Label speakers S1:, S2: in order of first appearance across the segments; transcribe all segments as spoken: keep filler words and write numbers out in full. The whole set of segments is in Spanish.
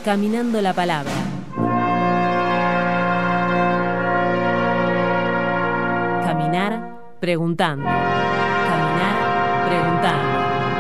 S1: Caminando la Palabra. Caminar preguntando. Caminar preguntando.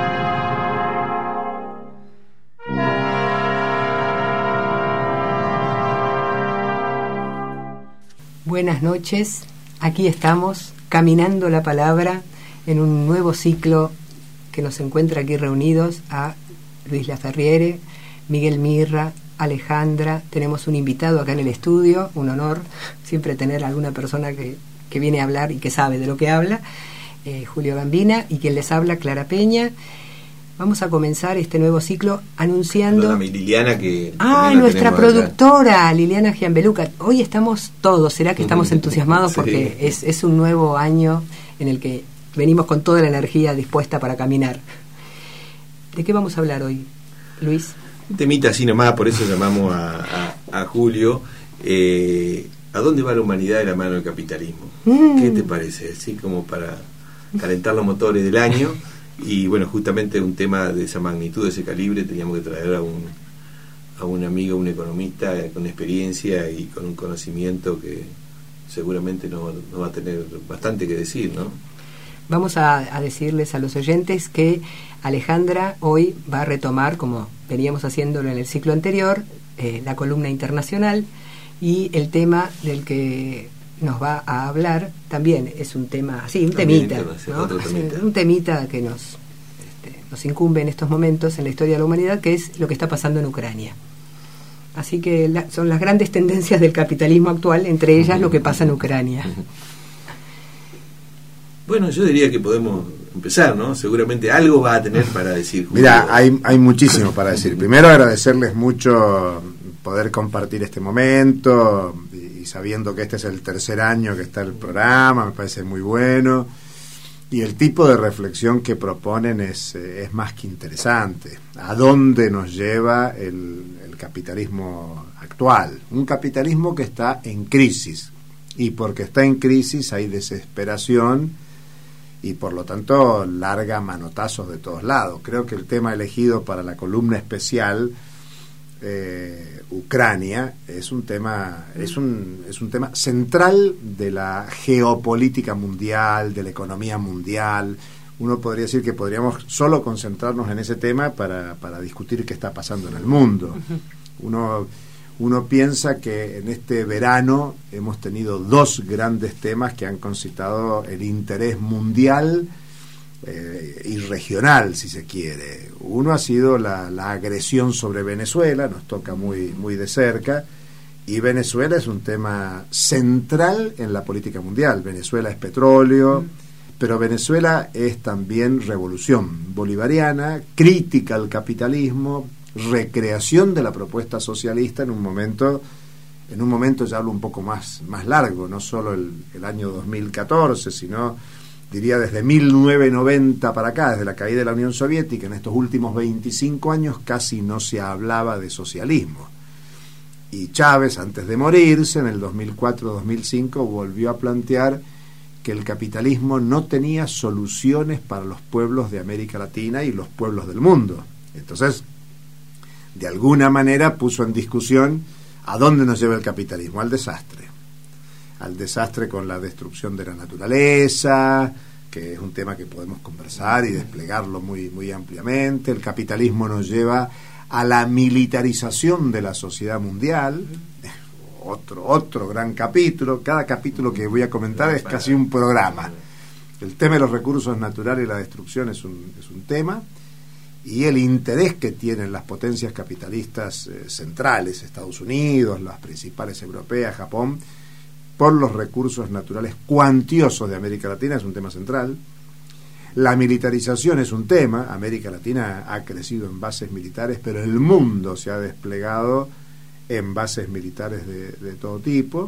S2: Buenas noches, aquí estamos, Caminando la Palabra, en un nuevo ciclo que nos encuentra aquí reunidos a Luis Laferriere, Miguel Mirra, Alejandra. Tenemos un invitado acá en el estudio, un honor siempre tener a alguna persona que, que viene a hablar y que sabe de lo que habla, eh, Julio Gambina, y quien les habla, Clara Peña. Vamos a comenzar este nuevo ciclo anunciando...
S3: Perdóname, Liliana, que...
S2: Ah, nuestra productora, acá. Liliana Gianbeluca. Hoy estamos todos, ¿será que estamos entusiasmados?
S3: Sí.
S2: Porque es, es un nuevo año en el que venimos con toda la energía dispuesta para caminar. ¿De qué vamos a hablar hoy, Luis?
S3: Un temita así nomás, por eso llamamos a, a, a Julio. Eh, ¿A dónde va la humanidad de la mano del capitalismo? Mm. ¿Qué te parece? Así como para calentar los motores del año. Y bueno, justamente un tema de esa magnitud, de ese calibre, teníamos que traer a un, a un amigo, un economista con experiencia y con un conocimiento que seguramente nos no va a tener bastante que decir, ¿no?
S2: Vamos a, a decirles a los oyentes que Alejandra hoy va a retomar, como veníamos haciéndolo en el ciclo anterior, eh, la columna internacional, y el tema del que nos va a hablar también es un tema así, un
S3: también
S2: temita, ¿no?
S3: otro temita.
S2: un temita que nos, este, nos incumbe en estos momentos en la historia de la humanidad, que es lo que está pasando en Ucrania. Así que la, son las grandes tendencias del capitalismo actual, entre ellas lo que pasa en Ucrania.
S3: Bueno, yo diría que podemos empezar, ¿no? Seguramente algo va a tener para decir. Julio.
S4: Mira, hay, hay muchísimo para decir. Primero, agradecerles mucho poder compartir este momento, y sabiendo que este es el tercer año que está el programa, me parece muy bueno, y el tipo de reflexión que proponen es, es más que interesante. ¿A dónde nos lleva el, el capitalismo actual? Un capitalismo que está en crisis, y porque está en crisis hay desesperación, y por lo tanto larga manotazos de todos lados. Creo que el tema elegido para la columna especial, eh, Ucrania, es un tema es un es un tema central de la geopolítica mundial, de la economía mundial. Uno podría decir que podríamos solo concentrarnos en ese tema para, para discutir qué está pasando en el mundo. Uno Uno piensa que en este verano hemos tenido dos grandes temas que han concitado el interés mundial eh, y regional, si se quiere. Uno ha sido la, la agresión sobre Venezuela, nos toca muy, muy de cerca, y Venezuela es un tema central en la política mundial. Venezuela es petróleo, mm. pero Venezuela es también revolución bolivariana, crítica al capitalismo, recreación de la propuesta socialista en un momento, en un momento ya hablo un poco más, más largo, no solo el, el año dos mil catorce, sino diría desde mil novecientos noventa para acá, desde la caída de la Unión Soviética. En estos últimos veinticinco años casi no se hablaba de socialismo, y Chávez, antes de morirse en el dos mil cuatro dos mil cinco, volvió a plantear que el capitalismo no tenía soluciones para los pueblos de América Latina y los pueblos del mundo. Entonces, de alguna manera puso en discusión a dónde nos lleva el capitalismo, al desastre, al desastre con la destrucción de la naturaleza, que es un tema que podemos conversar y desplegarlo muy, muy ampliamente. El capitalismo nos lleva a la militarización de la sociedad mundial, otro, otro gran capítulo. Cada capítulo que voy a comentar es casi un programa. El tema de los recursos naturales y la destrucción es un, es un tema, y el interés que tienen las potencias capitalistas eh, centrales, Estados Unidos, las principales europeas, Japón, por los recursos naturales cuantiosos de América Latina es un tema central. La militarización es un tema. América Latina ha crecido en bases militares, pero el mundo se ha desplegado en bases militares de, de todo tipo.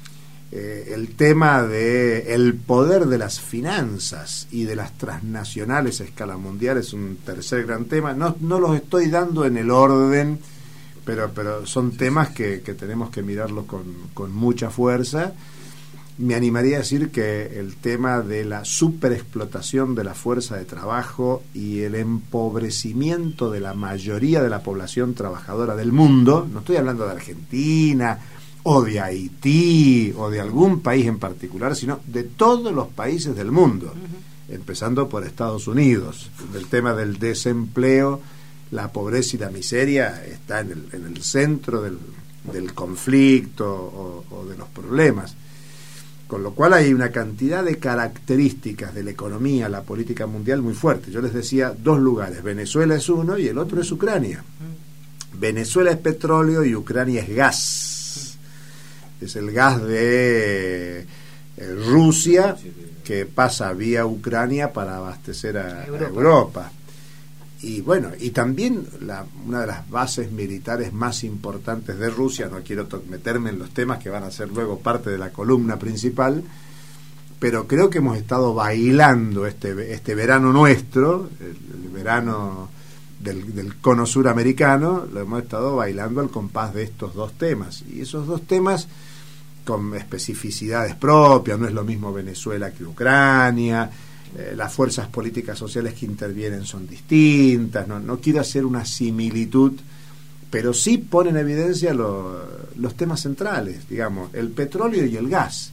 S4: Eh, el tema de el poder de las finanzas y de las transnacionales a escala mundial es un tercer gran tema. No, no los estoy dando en el orden, pero, pero son temas que, que tenemos que mirarlos con, con mucha fuerza. me animaría a decir que el tema de la superexplotación de la fuerza de trabajo y el empobrecimiento de la mayoría de la población trabajadora del mundo, no estoy hablando de Argentina o de Haití o de algún país en particular, sino de todos los países del mundo, uh-huh. empezando por Estados Unidos. El tema del desempleo, la pobreza y la miseria está en el, en el centro del, del conflicto o, o de los problemas. Con lo cual hay una cantidad de características de la economía, la política mundial muy fuerte. Yo les decía dos lugares, Venezuela es uno y el otro es Ucrania. Venezuela es petróleo y Ucrania es gas. Es el gas de eh, Rusia que pasa vía Ucrania para abastecer a Europa. A Europa. Y bueno, y también la, una de las bases militares más importantes de Rusia, no quiero to- meterme en los temas que van a ser luego parte de la columna principal, pero creo que hemos estado bailando este, este verano nuestro, el, el verano del, del cono suramericano, lo hemos estado bailando al compás de estos dos temas, y esos dos temas con especificidades propias, no es lo mismo Venezuela que Ucrania. Eh, las fuerzas políticas sociales que intervienen son distintas, no, no quiero hacer una similitud, pero sí pone en evidencia lo, los temas centrales, digamos, el petróleo y el gas.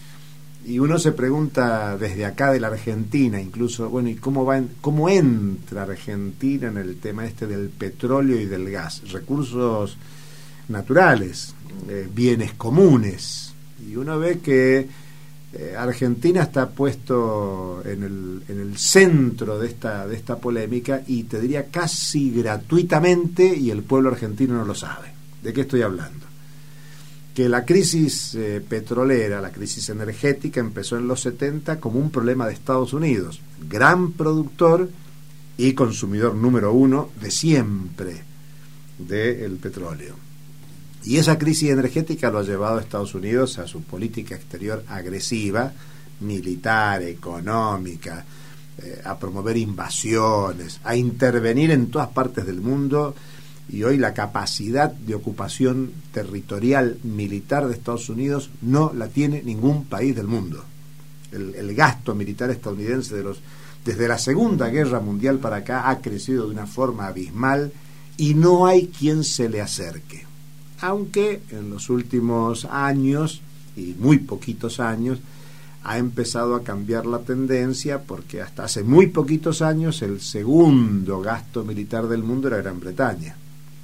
S4: Y uno se pregunta desde acá de la Argentina, incluso, bueno, ¿y cómo va en, cómo entra Argentina en el tema este del petróleo y del gas? Recursos naturales, eh, bienes comunes, y uno ve que Eh, Argentina está puesto en el, en el centro de esta, de esta polémica, y te diría casi gratuitamente, y el pueblo argentino no lo sabe. ¿De qué estoy hablando? Que la crisis eh, petrolera, la crisis energética empezó en los setenta como un problema de Estados Unidos, gran productor y consumidor número uno de siempre del petróleo. Y esa crisis energética lo ha llevado a Estados Unidos a su política exterior agresiva, militar, económica, eh, a promover invasiones, a intervenir en todas partes del mundo, y hoy la capacidad de ocupación territorial militar de Estados Unidos no la tiene ningún país del mundo. El, el gasto militar estadounidense de los, desde la Segunda Guerra Mundial para acá ha crecido de una forma abismal y no hay quien se le acerque. Aunque en los últimos años, y muy poquitos años, ha empezado a cambiar la tendencia, porque hasta hace muy poquitos años el segundo gasto militar del mundo era Gran Bretaña.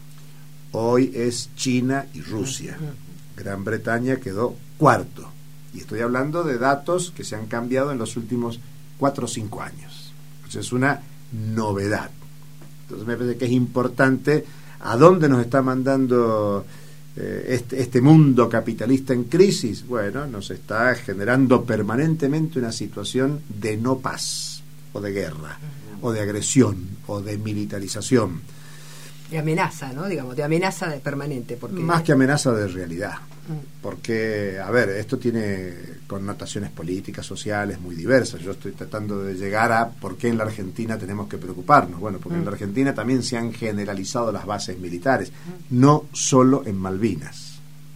S4: Hoy es China y Rusia. Gran Bretaña quedó cuarto. Y estoy hablando de datos que se han cambiado en los últimos cuatro o cinco años. Entonces es una novedad. Entonces me parece que es importante a dónde nos está mandando Este, este mundo capitalista en crisis. Bueno, nos está generando permanentemente una situación de no paz, o de guerra, o de agresión, o de militarización.
S2: De amenaza, ¿no? Digamos, de amenaza de permanente. Porque...
S4: Más que amenaza de realidad. Porque, a ver, esto tiene connotaciones políticas, sociales muy diversas. Yo estoy tratando de llegar a por qué en la Argentina tenemos que preocuparnos. Bueno, porque mm. en la Argentina también se han generalizado las bases militares, mm. no solo en Malvinas,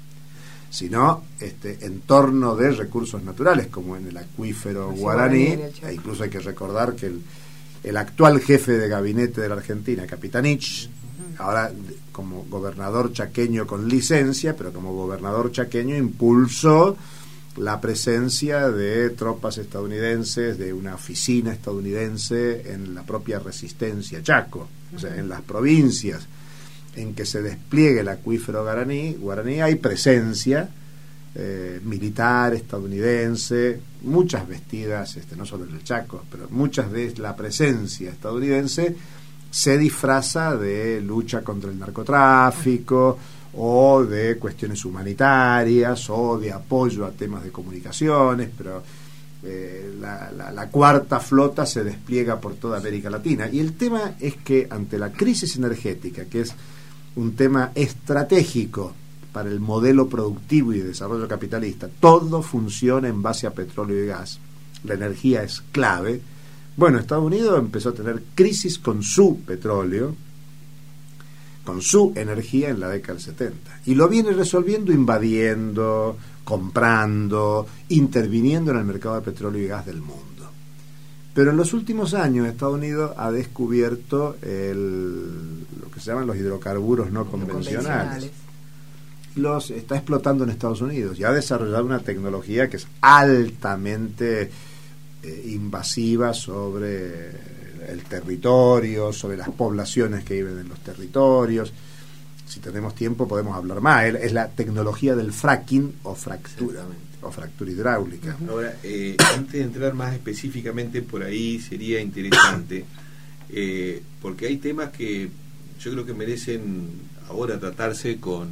S4: sino este, en torno de recursos naturales, como en el acuífero Así guaraní, e incluso hay que recordar que el, el actual jefe de gabinete de la Argentina, Capitanich, ahora como gobernador chaqueño con licencia, pero como gobernador chaqueño impulsó la presencia de tropas estadounidenses, de una oficina estadounidense en la propia resistencia Chaco, o sea, en las provincias en que se despliegue el acuífero guaraní, guaraní hay presencia eh, militar estadounidense, muchas vestidas, este, no solo en el Chaco, pero muchas de la presencia estadounidense se disfraza de lucha contra el narcotráfico o de cuestiones humanitarias o de apoyo a temas de comunicaciones, pero eh, la, la, la cuarta flota se despliega por toda América Latina. Y el tema es que ante la crisis energética, que es un tema estratégico para el modelo productivo y de desarrollo capitalista, todo funciona en base a petróleo y gas, la energía es clave. Bueno, Estados Unidos empezó a tener crisis con su petróleo, con su energía en la década del setenta. Y lo viene resolviendo invadiendo, comprando, interviniendo en el mercado de petróleo y gas del mundo. Pero en los últimos años Estados Unidos ha descubierto el, lo que se llaman los hidrocarburos no, no convencionales. convencionales. Los está explotando en Estados Unidos y ha desarrollado una tecnología que es altamente eh, invasiva sobre el territorio, sobre las poblaciones que viven en los territorios. Si tenemos tiempo podemos hablar más. Es la tecnología del fracking o fractura o fractura hidráulica.
S3: Ahora, eh, antes de entrar más específicamente por ahí, sería interesante, eh, porque hay temas que yo creo que merecen ahora tratarse con,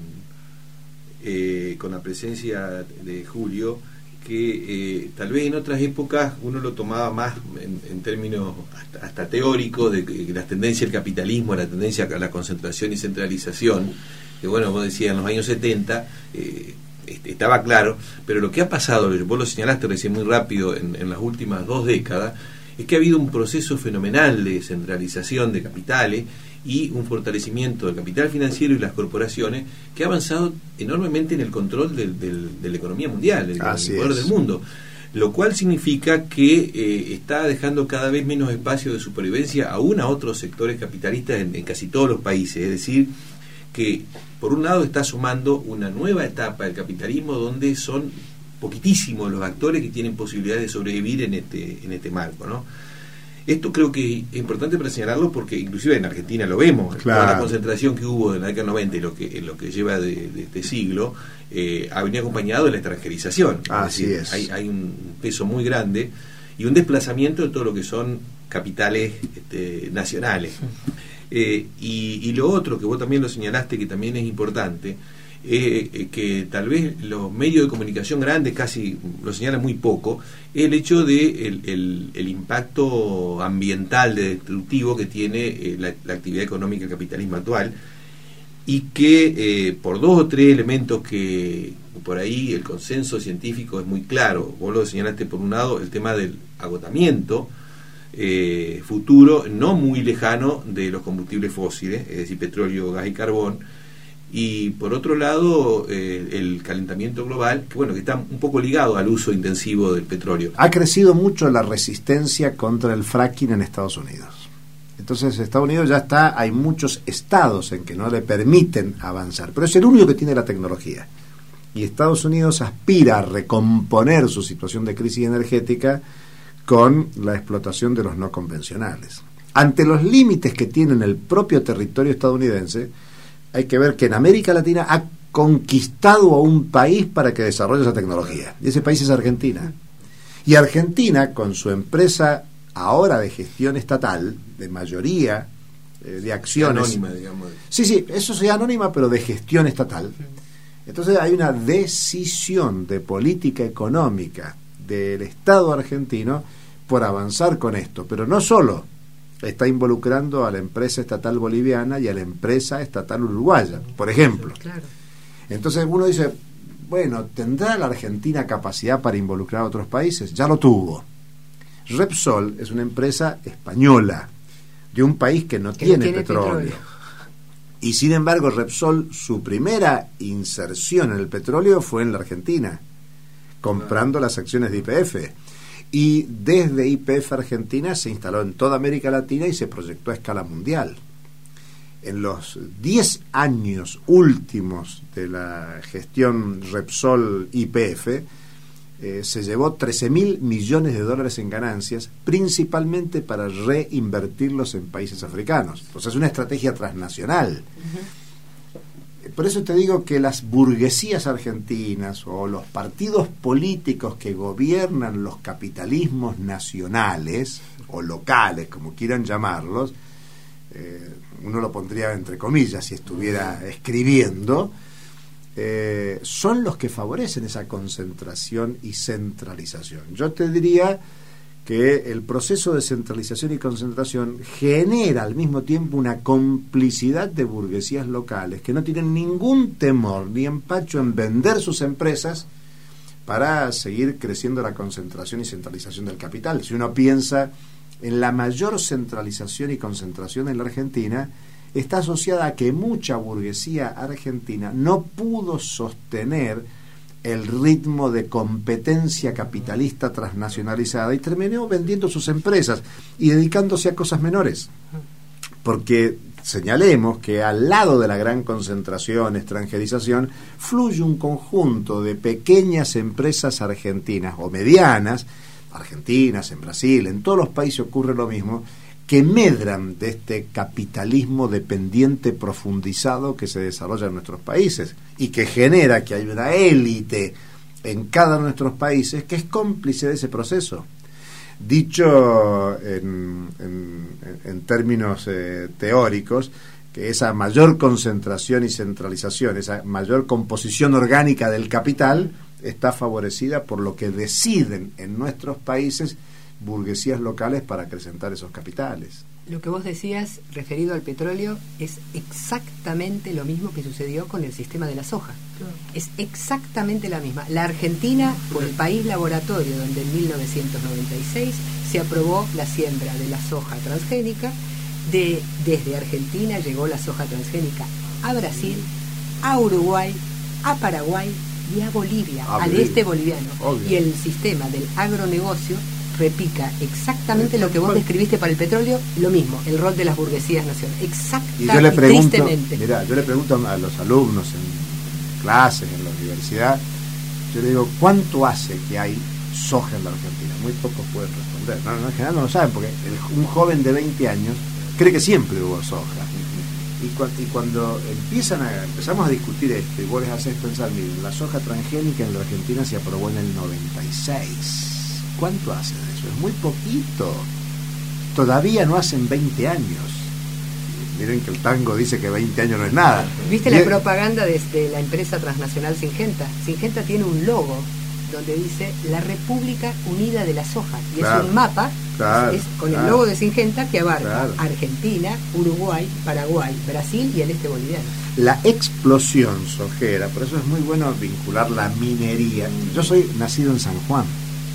S3: eh, con la presencia de Julio, que eh, tal vez en otras épocas uno lo tomaba más en, en términos hasta, hasta teóricos de que las tendencias del capitalismo, la tendencia a la concentración y centralización, que bueno, vos decías en los años setenta, eh, estaba claro, pero lo que ha pasado, vos lo señalaste recién muy rápido, en, en las últimas dos décadas, es que ha habido un proceso fenomenal de centralización de capitales y un fortalecimiento del capital financiero y las corporaciones que ha avanzado enormemente en el control del, del, de la economía mundial, del, del poder del mundo, lo cual significa que eh, está dejando cada vez menos espacio de supervivencia aún a otros sectores capitalistas en, en casi todos los países. Es decir, que por un lado está sumando una nueva etapa del capitalismo donde son poquitísimos los actores que tienen posibilidades de sobrevivir en este en este marco, ¿no? Esto creo que es importante para señalarlo porque inclusive en Argentina lo vemos, claro. Toda la concentración que hubo en la década noventa y lo que, en lo que lleva de, de este siglo eh, ha venido acompañado de la extranjerización.
S4: Así
S3: es decir,
S4: es.
S3: Hay, hay un peso muy grande y un desplazamiento de todo lo que son capitales este, nacionales. Eh, y, y lo otro que vos también lo señalaste que también es importante, eh, eh, que tal vez los medios de comunicación grandes casi lo señalan muy poco, es el hecho de el, el, el impacto ambiental de destructivo que tiene eh, la, la actividad económica del capitalismo actual, y que eh, por dos o tres elementos que por ahí el consenso científico es muy claro. Vos lo señalaste por un lado, el tema del agotamiento eh, futuro no muy lejano de los combustibles fósiles, es decir, petróleo, gas y carbón, y por otro lado eh, el calentamiento global, que bueno, que está un poco ligado al uso intensivo del petróleo.
S4: Ha crecido mucho la resistencia contra el fracking en Estados Unidos. Entonces Estados Unidos ya está, hay muchos estados en que no le permiten avanzar, pero es el único que tiene la tecnología. Y Estados Unidos aspira a recomponer su situación de crisis energética con la explotación de los no convencionales. Ante los límites que tiene el propio territorio estadounidense, hay que ver que en América Latina ha conquistado a un país para que desarrolle esa tecnología. Y ese país es Argentina. Y Argentina, con su empresa ahora de gestión estatal, de mayoría eh, de acciones...
S3: Anónima, digamos.
S4: Sí, sí, eso sí, anónima, pero de gestión estatal. Entonces hay una decisión de política económica del Estado argentino por avanzar con esto, pero no solo está involucrando a la empresa estatal boliviana y a la empresa estatal uruguaya, por ejemplo.
S2: Claro.
S4: Entonces uno dice, bueno, ¿tendrá la Argentina capacidad para involucrar a otros países? Ya lo tuvo. Repsol es una empresa española, de un país que no, que tiene, no tiene petróleo. petróleo. Y sin embargo, Repsol, su primera inserción en el petróleo fue en la Argentina, comprando las acciones de Y P F. Y desde Y P F Argentina se instaló en toda América Latina y se proyectó a escala mundial. En los diez años últimos de la gestión Repsol Y P F, eh, se llevó trece mil millones de dólares en ganancias, principalmente para reinvertirlos en países africanos. Entonces es una estrategia transnacional. Uh-huh. Por eso te digo que las burguesías argentinas o los partidos políticos que gobiernan los capitalismos nacionales o locales, como quieran llamarlos, eh, uno lo pondría entre comillas si estuviera escribiendo, eh, son los que favorecen esa concentración y centralización. Yo te diría que el proceso de centralización y concentración genera al mismo tiempo una complicidad de burguesías locales que no tienen ningún temor ni empacho en vender sus empresas para seguir creciendo la concentración y centralización del capital. Si uno piensa en la mayor centralización y concentración en la Argentina, está asociada a que mucha burguesía argentina no pudo sostener el ritmo de competencia capitalista transnacionalizada y terminó vendiendo sus empresas y dedicándose a cosas menores. Porque señalemos que al lado de la gran concentración, extranjerización, fluye un conjunto de pequeñas empresas argentinas o medianas, argentinas, en Brasil, en todos los países ocurre lo mismo, que medran de este capitalismo dependiente profundizado que se desarrolla en nuestros países y que genera que hay una élite en cada uno de nuestros países que es cómplice de ese proceso. Dicho en, en, en términos eh, teóricos, que esa mayor concentración y centralización, esa mayor composición orgánica del capital está favorecida por lo que deciden en nuestros países burguesías locales para acrecentar esos capitales.
S2: Lo que vos decías referido al petróleo es exactamente lo mismo que sucedió con el sistema de la soja. Claro. Es exactamente la misma. La Argentina fue el país laboratorio donde en mil novecientos noventa y seis se aprobó la siembra de la soja transgénica. De, desde Argentina llegó la soja transgénica a Brasil, a Uruguay, a Paraguay y a Bolivia, ah, al Bolivia. este boliviano. Obvio. Y el sistema del agronegocio repica exactamente lo que vos describiste para el petróleo, lo mismo, el rol de las burguesías nacionales. Exactamente.
S4: Y yo le pregunto, mirá, yo le pregunto a los alumnos en clases, en la universidad, yo le digo, ¿cuánto hace que hay soja en la Argentina? Muy pocos pueden responder. No, no, en general no lo saben, porque el, un joven de veinte años cree que siempre hubo soja. Y, cu y cuando empiezan a, empezamos a discutir esto, y vos les haces pensar, miren, la soja transgénica en la Argentina se aprobó en el noventa y seis. ¿Cuánto hace de eso? Es muy poquito. Todavía no hacen veinte años. Miren que el tango dice que veinte años no es nada.
S2: ¿Viste y la es... propaganda desde la empresa transnacional Syngenta? Syngenta tiene un logo donde dice la República Unida de la Soja. Y claro, es un mapa claro, es con claro, el logo de Syngenta que abarca claro. Argentina, Uruguay, Paraguay, Brasil y el este boliviano.
S4: La explosión sojera, por eso es muy bueno vincular la minería. Yo soy nacido en San Juan.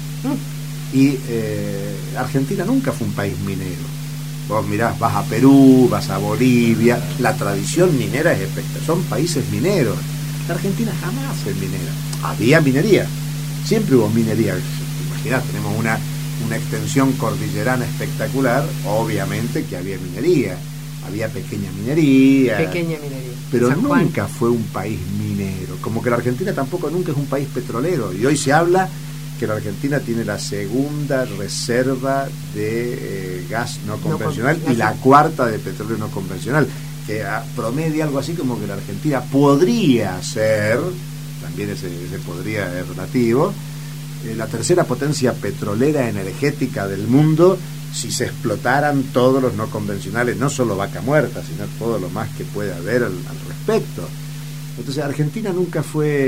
S4: Y eh, Argentina nunca fue un país minero. Vos mirás, vas a Perú, vas a Bolivia, la tradición minera es espectacular, son países mineros. La Argentina jamás fue minera. Había minería, siempre hubo minería. Imaginás, tenemos una, una extensión cordillerana espectacular, obviamente que había minería, había pequeña minería,
S2: pequeña minería.
S4: Pero nunca fue un país minero, como que la Argentina tampoco nunca es un país petrolero, y hoy se habla que la Argentina tiene la segunda reserva de eh, gas no convencional no, y la cuarta de petróleo no convencional, que a, promedia algo así como que la Argentina podría ser, también ese, ese podría es relativo, eh, la tercera potencia petrolera energética del mundo si se explotaran todos los no convencionales, no solo Vaca Muerta, sino todo lo más que puede haber al, al respecto. Entonces Argentina nunca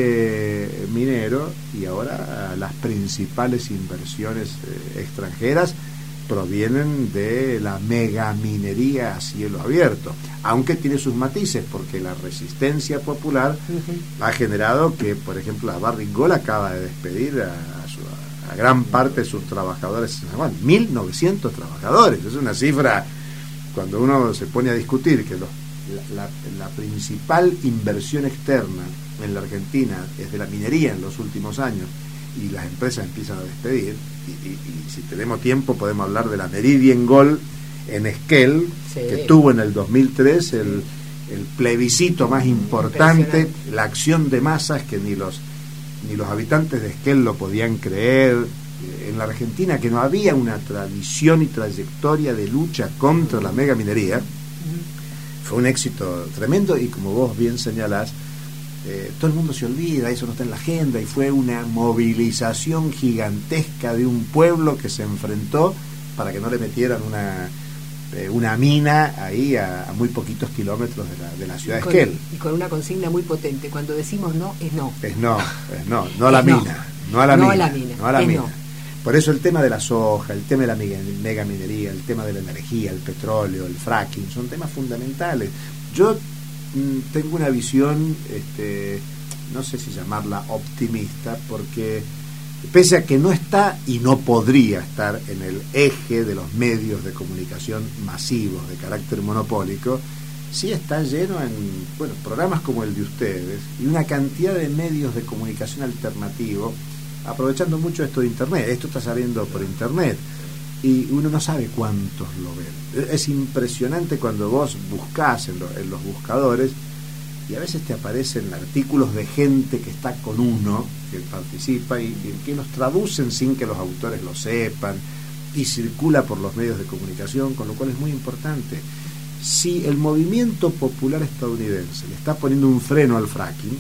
S4: fue minero y ahora las principales inversiones eh, extranjeras provienen de la megaminería a cielo abierto, aunque tiene sus matices, porque la resistencia popular uh-huh. ha generado que, por ejemplo, la Barrick acaba de despedir a, a, su, a gran parte de sus trabajadores, mil novecientos trabajadores. Es una cifra, cuando uno se pone a discutir que los La, la, la principal inversión externa en la Argentina es de la minería en los últimos años y las empresas empiezan a despedir y, y, y si tenemos tiempo podemos hablar de la Meridian Gold en Esquel, sí. que tuvo en el dos mil tres el, el plebiscito más importante, la acción de masas que ni los ni los habitantes de Esquel lo podían creer. En la Argentina, que no había una tradición y trayectoria de lucha contra la megaminería, fue un éxito tremendo y, como vos bien señalás, eh, todo el mundo se olvida, eso no está en la agenda, y fue una movilización gigantesca de un pueblo que se enfrentó para que no le metieran una eh, una mina ahí a, a muy poquitos kilómetros de la, de la ciudad de Esquel.
S2: Y con una consigna muy potente, cuando decimos no, es no.
S4: Es no, es no, no a la mina, no a la
S2: no
S4: mina,
S2: a la mina,
S4: no a la mina.
S2: No.
S4: Por eso el tema de la soja, el tema de la megaminería, el tema de la energía, el petróleo, el fracking, son temas fundamentales. Yo mmm, tengo una visión, este, no sé si llamarla optimista, porque pese a que no está y no podría estar en el eje de los medios de comunicación masivos de carácter monopólico, sí está lleno en, bueno, programas como el de ustedes y una cantidad de medios de comunicación alternativo, aprovechando mucho esto de internet. Esto está saliendo por internet y uno no sabe cuántos lo ven. Es impresionante cuando vos buscás en, lo, en los buscadores y a veces te aparecen artículos de gente que está con uno, que participa y, y que los traducen sin que los autores lo sepan y circula por los medios de comunicación, con lo cual es muy importante. Si el movimiento popular estadounidense le está poniendo un freno al fracking,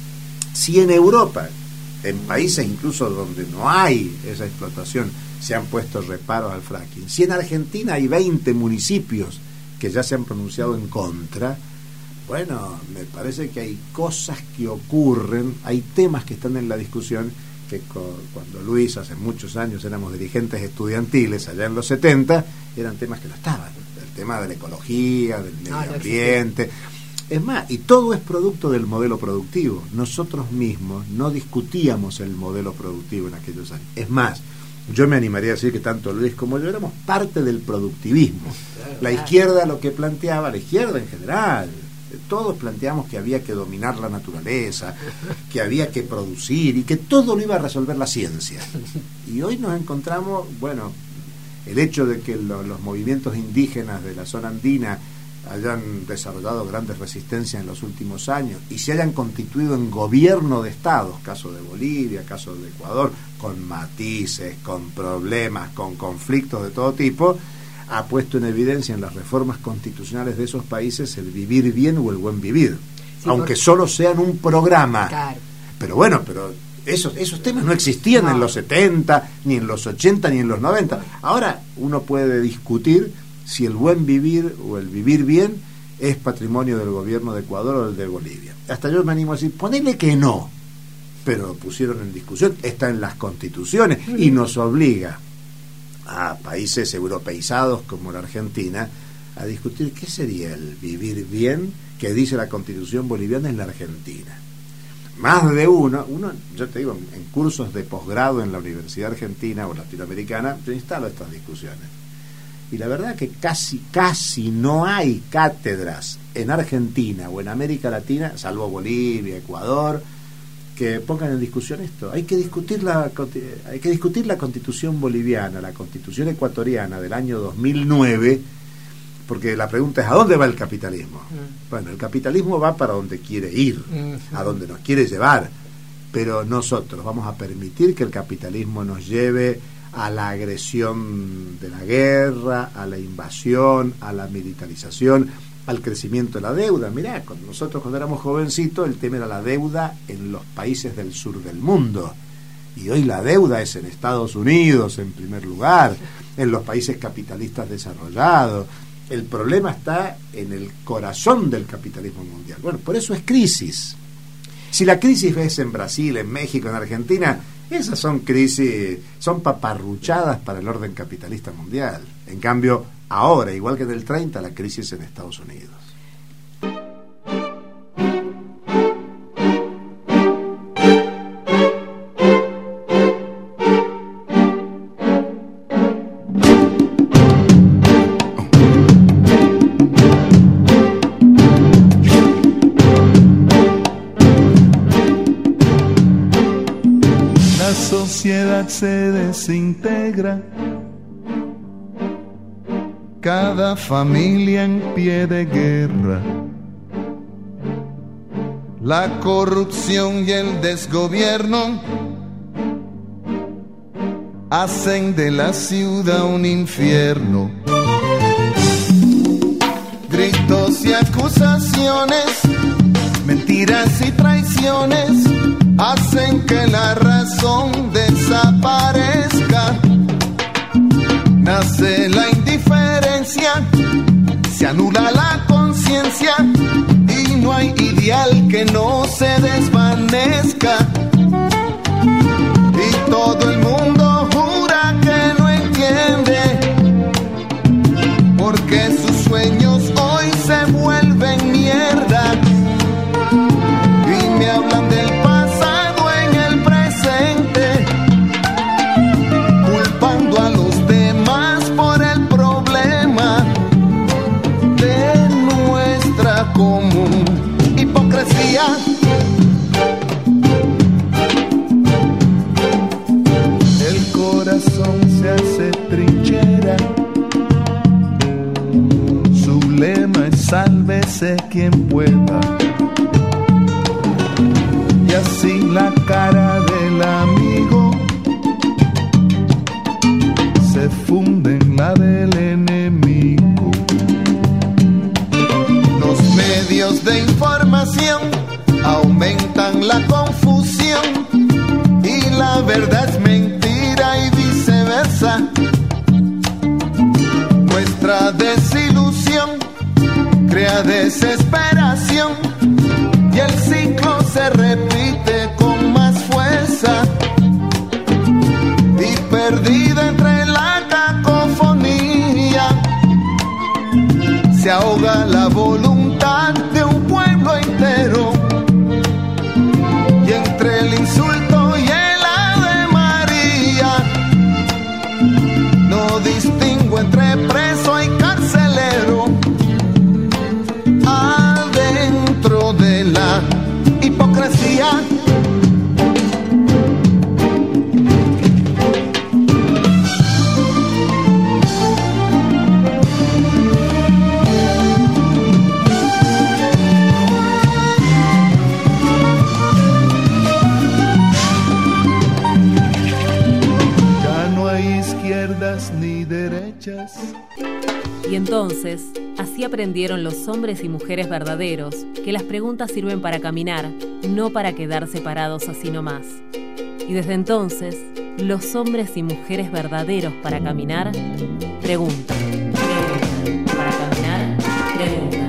S4: si en Europa, en países incluso donde no hay esa explotación, se han puesto reparos al fracking, si en Argentina hay veinte municipios que ya se han pronunciado en contra, bueno, me parece que hay cosas que ocurren, hay temas que están en la discusión que cuando Luis, hace muchos años éramos dirigentes estudiantiles, allá en los setenta, eran temas que no estaban. El tema de la ecología, del medio
S2: Ah,
S4: ambiente. Es más, y todo es producto del modelo productivo. Nosotros mismos no discutíamos el modelo productivo en aquellos años. Es más, yo me animaría a decir que tanto Luis como yo éramos parte del productivismo. La izquierda lo que planteaba, la izquierda en general, todos planteamos que había que dominar la naturaleza, que había que producir y que todo lo iba a resolver la ciencia. Y hoy nos encontramos, bueno, el hecho de que lo, los movimientos indígenas de la zona andina hayan desarrollado grandes resistencias en los últimos años y se hayan constituido en gobierno de estados, caso de Bolivia, caso de Ecuador, con matices, con problemas, con conflictos de todo tipo, ha puesto en evidencia en las reformas constitucionales de esos países el vivir bien o el buen vivir, sí, aunque porque... solo sean un programa. Claro. Pero bueno, pero esos, esos temas no existían no. en los setenta, ni en los ochenta, ni en los noventa. Ahora uno puede discutir si el buen vivir o el vivir bien es patrimonio del gobierno de Ecuador o del de Bolivia. Hasta yo me animo a decir, ponele que no, pero pusieron en discusión, está en las constituciones y nos obliga a países europeizados como la Argentina a discutir qué sería el vivir bien que dice la Constitución boliviana en la Argentina. Más de uno, uno yo te digo, en cursos de posgrado en la Universidad Argentina o Latinoamericana, yo instalo estas discusiones. Y la verdad que casi, casi no hay cátedras en Argentina o en América Latina, salvo Bolivia, Ecuador, que pongan en discusión esto. Hay que discutir la hay que discutir la Constitución boliviana, la Constitución ecuatoriana del año dos mil nueve, porque la pregunta es ¿a dónde va el capitalismo? Mm. Bueno, el capitalismo va para donde quiere ir, mm. a donde nos quiere llevar, pero nosotros vamos a permitir que el capitalismo nos lleve a la agresión de la guerra, a la invasión, a la militarización, al crecimiento de la deuda. Mirá, cuando nosotros cuando éramos jovencitos el tema era la deuda en los países del sur del mundo y hoy la deuda es en Estados Unidos en primer lugar, en los países capitalistas desarrollados. El problema está en el corazón del capitalismo mundial. Bueno, por eso es crisis. Si la crisis es en Brasil, en México, en Argentina, esas son crisis, son paparruchadas para el orden capitalista mundial. En cambio, ahora, igual que en el treinta, la crisis en Estados Unidos.
S5: La sociedad se desintegra, cada familia en pie de guerra. La corrupción y el desgobierno hacen de la ciudad un infierno. Gritos y acusaciones, mentiras y traiciones hacen que la razón desaparezca. Nace la indiferencia, se anula la conciencia y no hay ideal que no se desvanezca. Y todo el mundo jura que no entiende, porque sus sueños hoy se vuelven mierda. Y me hablan del pasado en el presente, culpando a los demás por el problema de nuestra El corazón se hace trinchera, su lema es sálvese quien pueda, y así la cara del amigo se funde en la del enemigo. Los medios de información aumentan la confusión y la verdad es mentira y viceversa. Nuestra desilusión crea desesperación y el ciclo se repite con más fuerza, y perdida entre la cacofonía se ahoga la voluntad de un pueblo entero, y entre el insulto y el Ave María no distingo entre preso y carcelero. Adentro de la hipocresía ya no hay izquierdas ni derechas.
S1: Y entonces, así aprendieron los hombres y mujeres verdaderos que las preguntas sirven para caminar, no para quedarse parados así nomás. Y desde entonces, los hombres y mujeres verdaderos para caminar, preguntan. Preguntan. Para caminar, preguntan.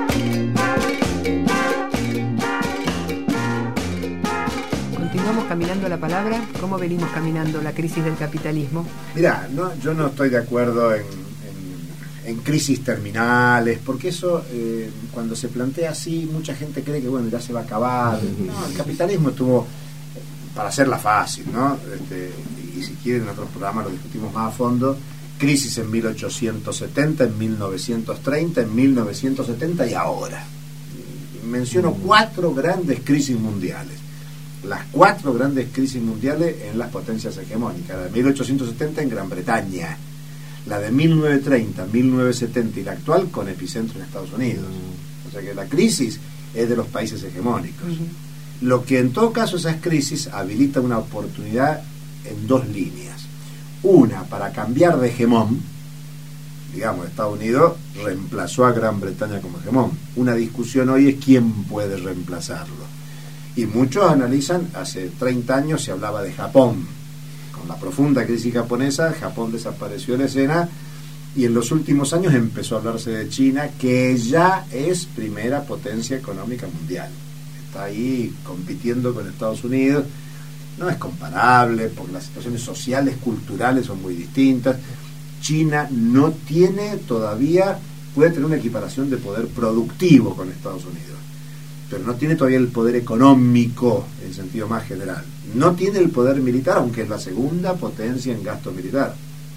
S2: Continuamos caminando la palabra. ¿Cómo venimos caminando la crisis del capitalismo?
S4: Mirá, no, yo no estoy de acuerdo en, en, en crisis terminales, porque eso, eh, cuando se plantea así, mucha gente cree que bueno, ya se va a acabar. No, el capitalismo estuvo, para hacerla fácil, ¿no? Este, y si quieren en otros programas lo discutimos más a fondo. Crisis en mil ochocientos setenta, en mil novecientos treinta, en mil novecientos setenta y ahora. Menciono cuatro grandes crisis mundiales. Las cuatro grandes crisis mundiales en las potencias hegemónicas. La de mil ochocientos setenta en Gran Bretaña, la de mil novecientos treinta, mil novecientos setenta y la actual con epicentro en Estados Unidos. O sea que la crisis es de los países hegemónicos. Uh-huh. Lo que en todo caso esas crisis habilita una oportunidad en dos líneas. Una, para cambiar de hegemón. Digamos, Estados Unidos reemplazó a Gran Bretaña como hegemón. Una discusión hoy es quién puede reemplazarlo. Y muchos analizan, hace treinta años se hablaba de Japón. Con la profunda crisis japonesa, Japón desapareció de la escena, y en los últimos años empezó a hablarse de China, que ya es primera potencia económica mundial. Está ahí compitiendo con Estados Unidos. No es comparable, porque las situaciones sociales, culturales son muy distintas. China no tiene todavía, puede tener una equiparación de poder productivo con Estados Unidos, pero no tiene todavía el poder económico en sentido más general. No tiene el poder militar, aunque es la segunda potencia en gasto militar.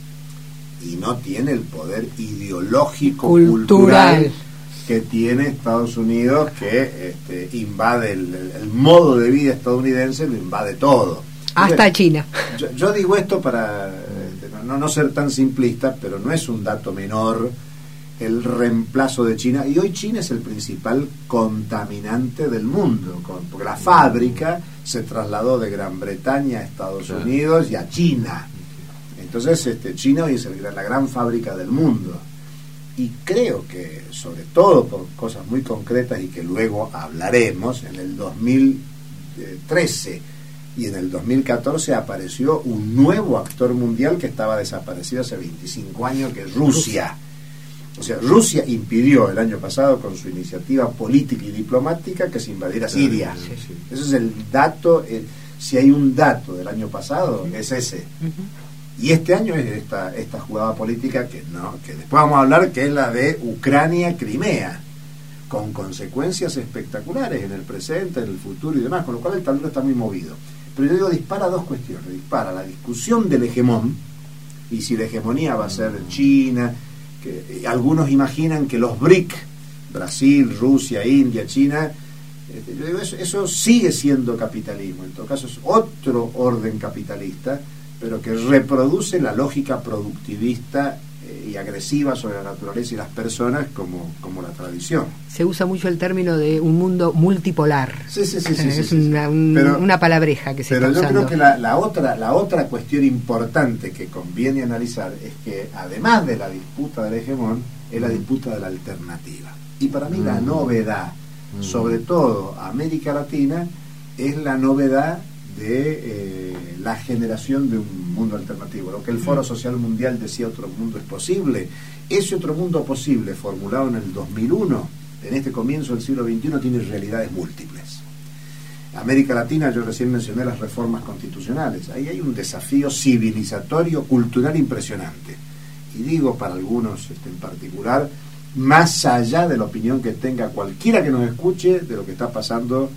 S4: Y no tiene el poder ideológico, cultural, cultural que tiene Estados Unidos, que este, invade el, el, el modo de vida estadounidense, lo invade todo.
S2: Hasta Entonces, China.
S4: Yo, yo digo esto para este, no, no ser tan simplista, pero no es un dato menor el reemplazo de China, y hoy China es el principal contaminante del mundo, con, porque la fábrica se trasladó de Gran Bretaña a Estados Unidos y a China. Entonces este, China hoy es el, la gran fábrica del mundo, y creo que sobre todo por cosas muy concretas y que luego hablaremos, en el dos mil trece y en el dos mil catorce apareció un nuevo actor mundial que estaba desaparecido hace veinticinco años, que es Rusia. O sea, Rusia impidió el año pasado con su iniciativa política y diplomática que se invadiera Siria. Sí, sí. Ese es el dato, eh, si hay un dato del año pasado, uh-huh. es ese. Uh-huh. Y este año es esta, esta jugada política que no, que después vamos a hablar, que es la de Ucrania-Crimea, con consecuencias espectaculares en el presente, en el futuro y demás, con lo cual el tablero está muy movido. Pero yo digo, dispara dos cuestiones. Dispara la discusión del hegemón, y si la hegemonía va a ser China, que algunos imaginan que los B R I C, Brasil, Rusia, India, China, Este, yo digo, eso, eso sigue siendo capitalismo, en todo caso es otro orden capitalista, pero que reproduce la lógica productivista y agresiva sobre la naturaleza y las personas como, como la tradición.
S2: Se usa mucho el término de un mundo multipolar.
S4: Sí, sí, sí. sí,
S2: es
S4: sí,
S2: una,
S4: sí.
S2: Un,
S4: pero,
S2: una palabreja que se
S4: pero
S2: está
S4: usando. Pero yo creo
S2: usando.
S4: que la, la, otra, la otra cuestión importante que conviene analizar es que además de la disputa del hegemón, es la disputa de la alternativa. Y para mí mm. la novedad, mm. sobre todo América Latina, es la novedad de eh, la generación de un mundo alternativo. Lo que el Foro Social Mundial decía, otro mundo es posible. Ese otro mundo posible, formulado en el dos mil uno, en este comienzo del siglo veintiuno, tiene realidades múltiples. América Latina, yo recién mencioné las reformas constitucionales. Ahí hay un desafío civilizatorio, cultural impresionante. Y digo para algunos este, en particular, más allá de la opinión que tenga cualquiera que nos escuche de lo que está pasando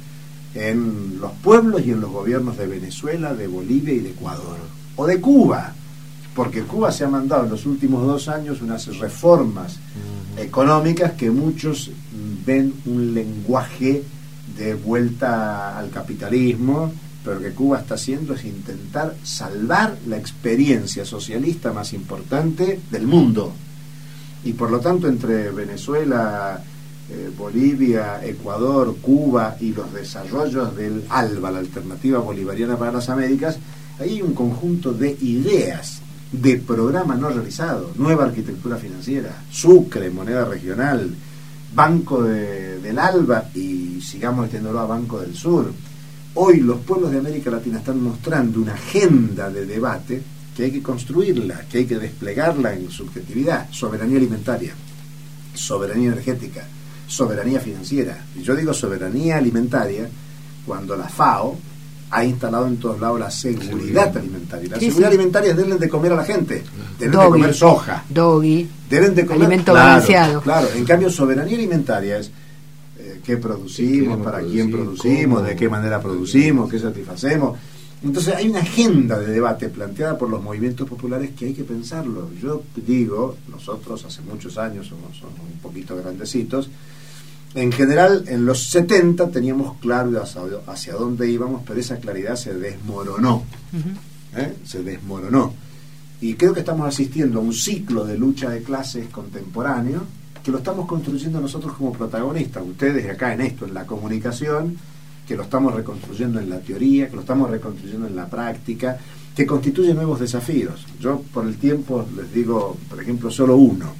S4: en los pueblos y en los gobiernos de Venezuela, de Bolivia y de Ecuador, o de Cuba, porque Cuba se ha mandado en los últimos dos años unas reformas uh-huh. económicas que muchos ven un lenguaje de vuelta al capitalismo, pero que Cuba está haciendo es intentar salvar la experiencia socialista más importante del mundo. Y por lo tanto, entre Venezuela, Eh, Bolivia, Ecuador, Cuba y los desarrollos del ALBA, la Alternativa Bolivariana para las Américas, ahí hay un conjunto de ideas, de programa no realizado, nueva arquitectura financiera, Sucre, moneda regional, Banco de, del ALBA y sigamos extendiéndolo a Banco del Sur. Hoy los pueblos de América Latina están mostrando una agenda de debate que hay que construirla, que hay que desplegarla en subjetividad, soberanía alimentaria, soberanía energética, soberanía financiera. Y yo digo soberanía alimentaria cuando la FAO ha instalado en todos lados la seguridad alimentaria. La
S2: sí,
S4: seguridad
S2: sí.
S4: alimentaria es darle de comer a la gente, deben
S2: Doggy,
S4: de comer soja,
S2: doggy,
S4: deben de comer
S2: alimento
S4: claro,
S2: balanceado.
S4: Claro, en cambio soberanía alimentaria es eh, qué producimos, para producir, quién producimos, cómo, de qué manera producimos, qué satisfacemos. Entonces hay una agenda de debate planteada por los movimientos populares que hay que pensarlo. Yo digo, nosotros hace muchos años somos, somos un poquito grandecitos. En general, en los setenta teníamos claro hacia, hacia dónde íbamos, pero esa claridad se desmoronó. Uh-huh. ¿Eh? Se desmoronó. Y creo que estamos asistiendo a un ciclo de lucha de clases contemporáneo que lo estamos construyendo nosotros como protagonistas. Ustedes acá en esto, en la comunicación, que lo estamos reconstruyendo en la teoría, que lo estamos reconstruyendo en la práctica, que constituye nuevos desafíos. Yo, por el tiempo, les digo, por ejemplo, solo uno.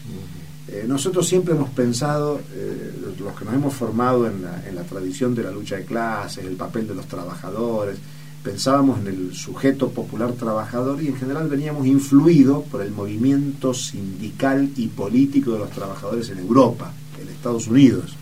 S4: Eh, nosotros siempre hemos pensado, eh, los que nos hemos formado en la, en la tradición de la lucha de clases, el papel de los trabajadores, pensábamos en el sujeto popular trabajador y en general veníamos influidos por el movimiento sindical y político de los trabajadores en Europa, en Estados Unidos.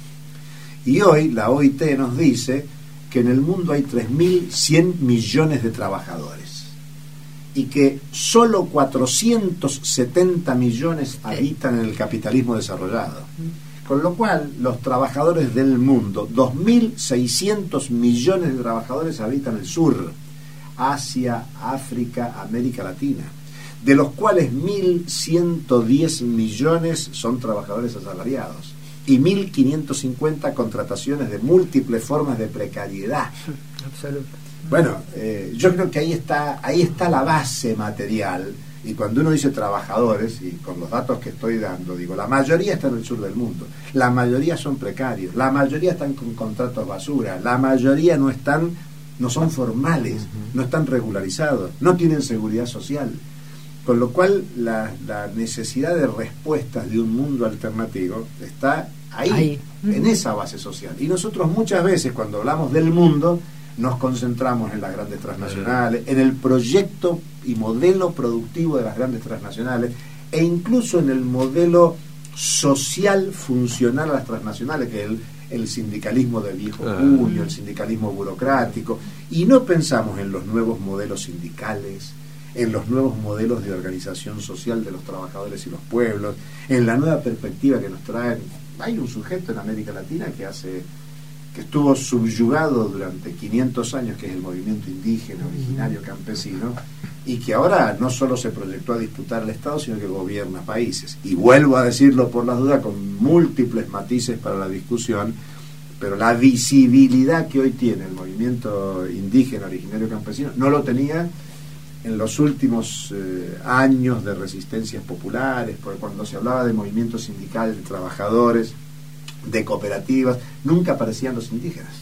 S4: Y hoy la O I T nos dice que en el mundo hay tres mil cien millones de trabajadores y que solo cuatrocientos setenta millones habitan en el capitalismo desarrollado. Con lo cual, los trabajadores del mundo, dos mil seiscientos millones de trabajadores habitan el sur, Asia, África, América Latina, de los cuales mil ciento diez millones son trabajadores asalariados y mil quinientos cincuenta contrataciones de múltiples formas de precariedad.
S2: Absoluto.
S4: Bueno, eh, yo creo que ahí está, ahí está la base material, y cuando uno dice trabajadores, y con los datos que estoy dando, digo, la mayoría está en el sur del mundo, la mayoría son precarios, la mayoría están con contratos basura, la mayoría no están, no son formales, uh-huh. no están regularizados, no tienen seguridad social, con lo cual la, la necesidad de respuestas de un mundo alternativo está ahí, ahí. Uh-huh. en esa base social. Y nosotros muchas veces cuando hablamos del mundo nos concentramos en las grandes transnacionales, en el proyecto y modelo productivo de las grandes transnacionales e incluso en el modelo social funcional a las transnacionales, que es el, el sindicalismo de viejo cuño, el sindicalismo burocrático, y no pensamos en los nuevos modelos sindicales, en los nuevos modelos de organización social de los trabajadores y los pueblos, en la nueva perspectiva que nos traen. Hay un sujeto en América Latina que hace que estuvo subyugado durante quinientos años, que es el movimiento indígena, originario, campesino, y que ahora no solo se proyectó a disputar el Estado, sino que gobierna países. Y vuelvo a decirlo por las dudas, con múltiples matices para la discusión, pero la visibilidad que hoy tiene el movimiento indígena, originario, campesino, no lo tenía en los últimos eh, años de resistencias populares, porque cuando se hablaba de movimiento sindical, de trabajadores, de cooperativas, nunca aparecían los indígenas.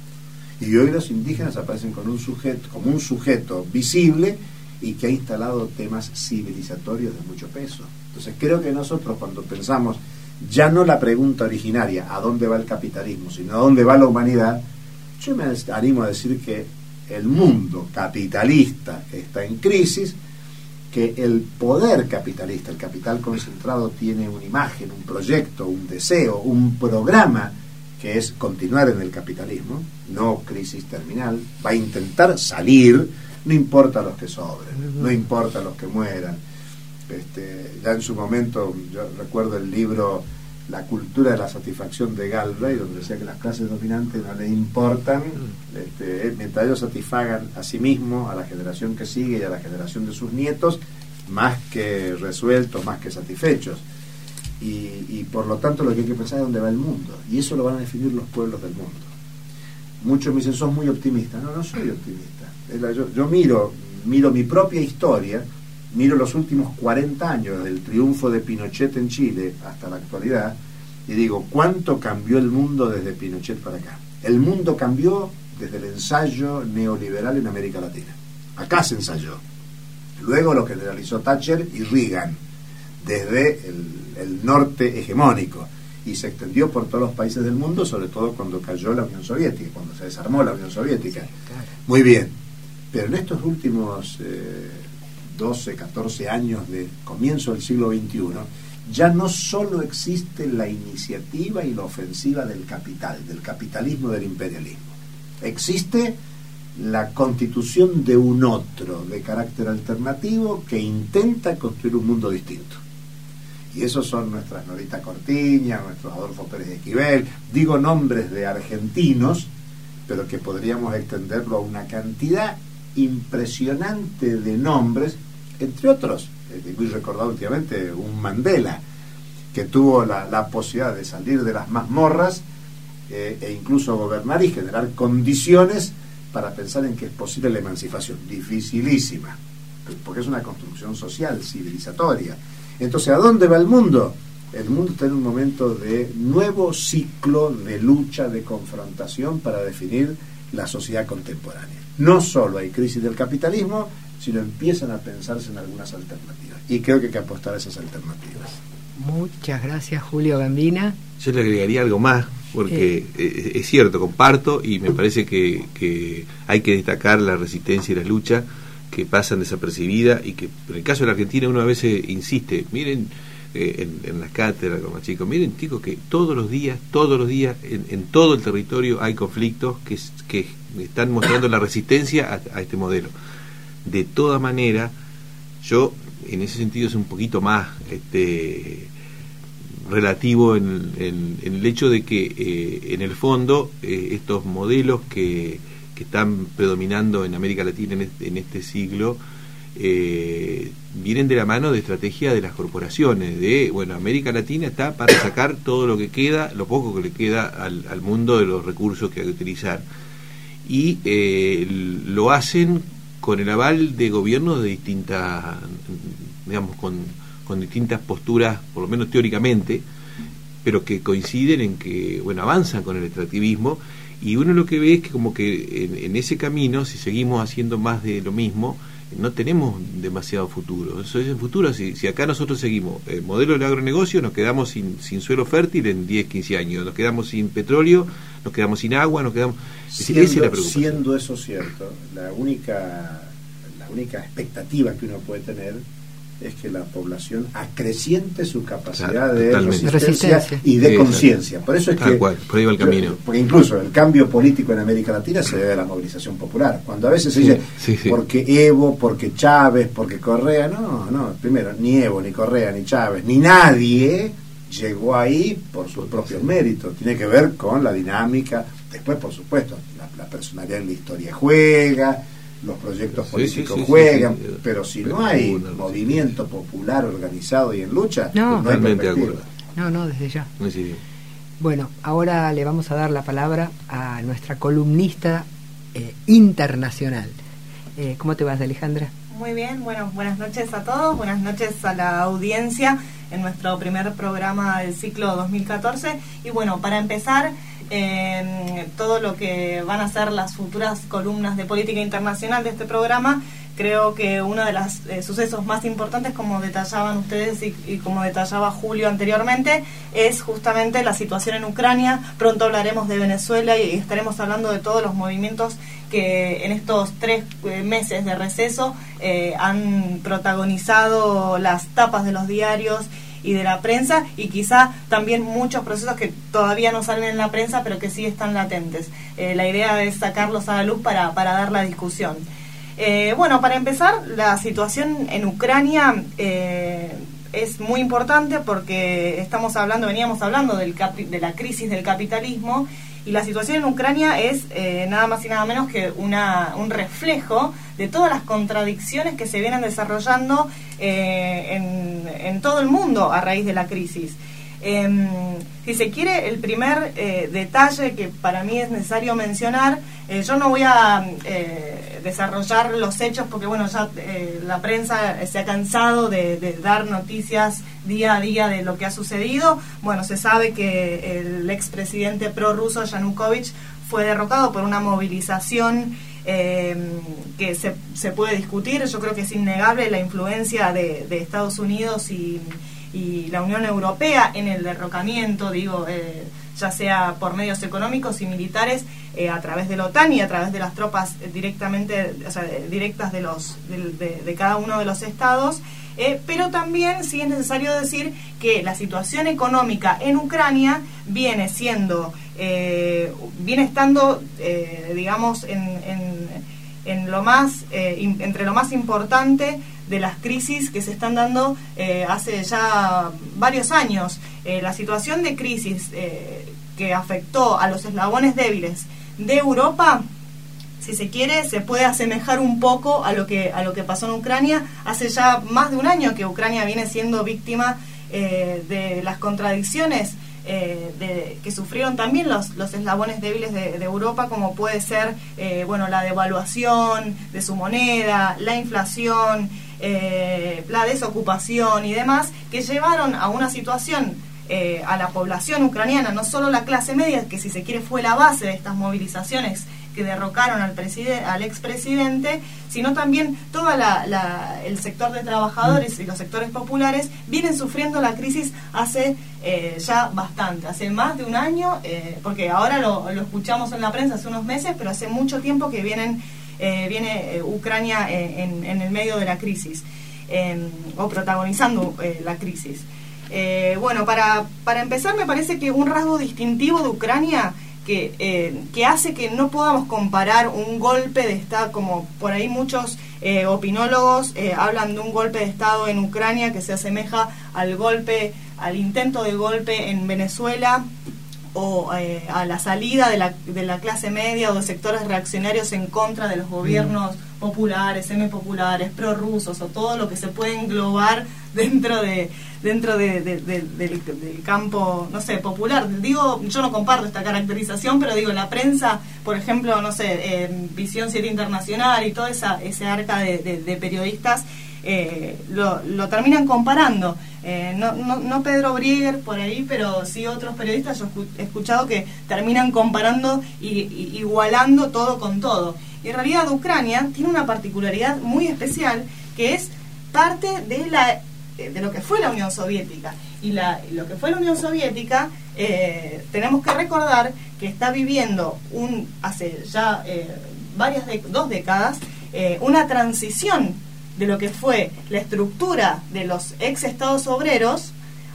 S4: Y hoy los indígenas aparecen con un sujeto, como un sujeto visible y que ha instalado temas civilizatorios de mucho peso. Entonces creo que nosotros, cuando pensamos ya no la pregunta originaria, ¿a dónde va el capitalismo?, sino ¿a dónde va la humanidad?, yo me animo a decir que el mundo capitalista está en crisis, que el poder capitalista, el capital concentrado, tiene una imagen, un proyecto, un deseo, un programa, que es continuar en el capitalismo, no crisis terminal, va a intentar salir, no importa los que sobren, no importa los que mueran. Este, ya en su momento, yo recuerdo el libro La cultura de la satisfacción de Galbraith, donde decía que las clases dominantes no le importan, este, mientras ellos satisfagan a sí mismos, a la generación que sigue y a la generación de sus nietos, más que resueltos, más que satisfechos. Y, y por lo tanto lo que hay que pensar es dónde va el mundo, y eso lo van a definir los pueblos del mundo. Muchos me dicen, sos muy optimista. No, no soy optimista. Yo, yo miro, miro mi propia historia, miro los últimos cuarenta años del triunfo de Pinochet en Chile hasta la actualidad, y digo, ¿cuánto cambió el mundo desde Pinochet para acá? El mundo cambió desde el ensayo neoliberal en América Latina. Acá se ensayó. Luego lo generalizó Thatcher y Reagan, desde el, el norte hegemónico, y se extendió por todos los países del mundo, sobre todo cuando cayó la Unión Soviética, cuando se desarmó la Unión Soviética. Muy bien, pero en estos últimos eh, doce, catorce años de comienzo del siglo veintiuno, ya no solo existe la iniciativa y la ofensiva del capital, del capitalismo, del imperialismo. Existe la constitución de un otro de carácter alternativo que intenta construir un mundo distinto. Y esos son nuestras Norita Cortiña, nuestros Adolfo Pérez Esquivel, digo nombres de argentinos, pero que podríamos extenderlo a una cantidad impresionante de nombres, entre otros, muy recordado últimamente, un Mandela, que tuvo la, la posibilidad de salir de las mazmorras eh, e incluso gobernar y generar condiciones para pensar en que es posible la emancipación, dificilísima, porque es una construcción social, civilizatoria. Entonces, ¿a dónde va el mundo? El mundo está en un momento de nuevo ciclo de lucha, de confrontación para definir la sociedad contemporánea. No solo hay crisis del capitalismo, sino empiezan a pensarse en algunas alternativas. Y creo que hay que apostar a esas alternativas.
S2: Muchas gracias, Julio Gambina.
S3: Yo le agregaría algo más, porque eh. es cierto, comparto, y me parece que, que hay que destacar la resistencia y la lucha que pasan desapercibidas, y que en el caso de la Argentina uno a veces insiste, miren, eh, en, en las cátedras con los chicos, miren chicos, que todos los días, todos los días, en, en todo el territorio hay conflictos que, que están mostrando la resistencia a, a este modelo. De toda manera, yo en ese sentido es un poquito más este relativo en, en, en el hecho de que eh, en el fondo eh, estos modelos que que están predominando en América Latina en este, en este siglo, eh, vienen de la mano de estrategia de las corporaciones, de, bueno, América Latina está para sacar todo lo que queda, lo poco que le queda al, al mundo de los recursos que hay que utilizar. Y eh, lo hacen con el aval de gobiernos de distintas, digamos, con, con distintas posturas, por lo menos teóricamente, pero que coinciden en que, bueno, avanzan con el extractivismo. Y uno lo que ve es que como que en, en ese camino, si seguimos haciendo más de lo mismo, no tenemos demasiado futuro. Eso es el futuro. Si, si acá nosotros seguimos el modelo del agronegocio, nos quedamos sin, sin suelo fértil en diez, quince años, nos quedamos sin petróleo, nos quedamos sin agua, nos quedamos...
S4: Siendo,
S3: esa es la preocupación.
S4: Siendo eso cierto, la única, la única expectativa que uno puede tener es que la población acreciente su capacidad, claro, de resistencia, resistencia y de sí, conciencia. Por eso es
S3: Tal
S4: que
S3: cual, por ahí va el camino.
S4: Porque incluso el cambio político en América Latina se debe a la movilización popular. Cuando a veces se sí, dice sí, sí. porque Evo, porque Chávez, porque Correa, no, no, primero ni Evo, ni Correa, ni Chávez, ni nadie llegó ahí por sus propios méritos. Tiene que ver con la dinámica. Después, por supuesto, la, la personalidad en la historia juega, los proyectos políticos sí, sí, sí, juegan, sí, sí, sí. pero si pero no hay una, movimiento popular organizado y en lucha,
S2: no,
S4: no hay
S3: perspectiva.
S2: No, no, desde ya.
S3: Sí.
S2: Bueno, ahora le vamos a dar la palabra a nuestra columnista eh, internacional. Eh, ¿Cómo te vas, Alejandra?
S6: Muy bien, bueno, buenas noches a todos, buenas noches a la audiencia en nuestro primer programa del ciclo dos mil catorce. Y bueno, para empezar, eh, todo lo que van a ser las futuras columnas de política internacional de este programa, creo que uno de los eh, sucesos más importantes, como detallaban ustedes y, y como detallaba Julio anteriormente, es justamente la situación en Ucrania. Pronto hablaremos de Venezuela y estaremos hablando de todos los movimientos que en estos tres eh, meses de receso eh, han protagonizado las tapas de los diarios y de la prensa, y quizá también muchos procesos que todavía no salen en la prensa, pero que sí están latentes. Eh, la idea es sacarlos a la luz para, para dar la discusión. Eh, bueno, para empezar, la situación en Ucrania eh, es muy importante porque estamos hablando, veníamos hablando del capi, de la crisis del capitalismo, y la situación en Ucrania es eh, nada más y nada menos que una, un reflejo de todas las contradicciones que se vienen desarrollando eh, en, en todo el mundo a raíz de la crisis. Eh, si se quiere, el primer eh, detalle que para mí es necesario mencionar, eh, yo no voy a eh, desarrollar los hechos porque bueno, ya eh, la prensa se ha cansado de, de dar noticias día a día de lo que ha sucedido. Bueno, se sabe que el expresidente prorruso Yanukovych fue derrocado por una movilización eh, que se, se puede discutir. Yo creo que es innegable la influencia de, de Estados Unidos y y la Unión Europea en el derrocamiento, digo, eh, ya sea por medios económicos y militares, eh, a través de la OTAN y a través de las tropas directamente, o sea, directas de los de, de, de cada uno de los estados. Eh, pero también sí es necesario decir que la situación económica en Ucrania viene siendo, eh, viene estando, eh, digamos, en, en, en lo más, eh, in, entre lo más importante de las crisis que se están dando eh, hace ya varios años. Eh, la situación de crisis eh, que afectó a los eslabones débiles de Europa, si se quiere, se puede asemejar un poco a lo que a lo que pasó en Ucrania. Hace ya más de un año que Ucrania viene siendo víctima eh, de las contradicciones eh, de, que sufrieron también los, los eslabones débiles de, de Europa, como puede ser eh, bueno, la devaluación de su moneda, la inflación, Eh, la desocupación y demás, que llevaron a una situación eh, a la población ucraniana, no solo la clase media, que si se quiere fue la base de estas movilizaciones que derrocaron al, al expresidente, sino también todo el sector de trabajadores y los sectores populares vienen sufriendo la crisis hace eh, ya bastante, hace más de un año, eh, porque ahora lo, lo escuchamos en la prensa hace unos meses, pero hace mucho tiempo que vienen Eh, viene eh, Ucrania eh, en, en el medio de la crisis eh, o protagonizando eh, la crisis. Eh, bueno, para, para empezar, me parece que un rasgo distintivo de Ucrania que, eh, que hace que no podamos comparar un golpe de Estado, como por ahí muchos eh, opinólogos eh, hablan de un golpe de Estado en Ucrania que se asemeja al golpe, al intento de golpe en Venezuela, o eh, a la salida de la, de la clase media o de sectores reaccionarios en contra de los gobiernos mm. populares, semipopulares, prorrusos, o todo lo que se puede englobar dentro de dentro de, de, de, de, del, del campo, no sé, popular. Digo, yo no comparto esta caracterización, pero digo, la prensa, por ejemplo, no sé, eh, Visión siete Internacional y todo esa, ese arca de, de, de periodistas, Eh, lo, lo terminan comparando. Eh, no, no, no Pedro Brieger por ahí, pero sí otros periodistas, yo he escuchado que terminan comparando y, y igualando todo con todo. Y en realidad Ucrania tiene una particularidad muy especial, que es parte de la de lo que fue la Unión Soviética. Y la, lo que fue la Unión Soviética, eh, tenemos que recordar que está viviendo un hace ya eh, varias de, dos décadas eh, una transición de lo que fue la estructura de los ex estados obreros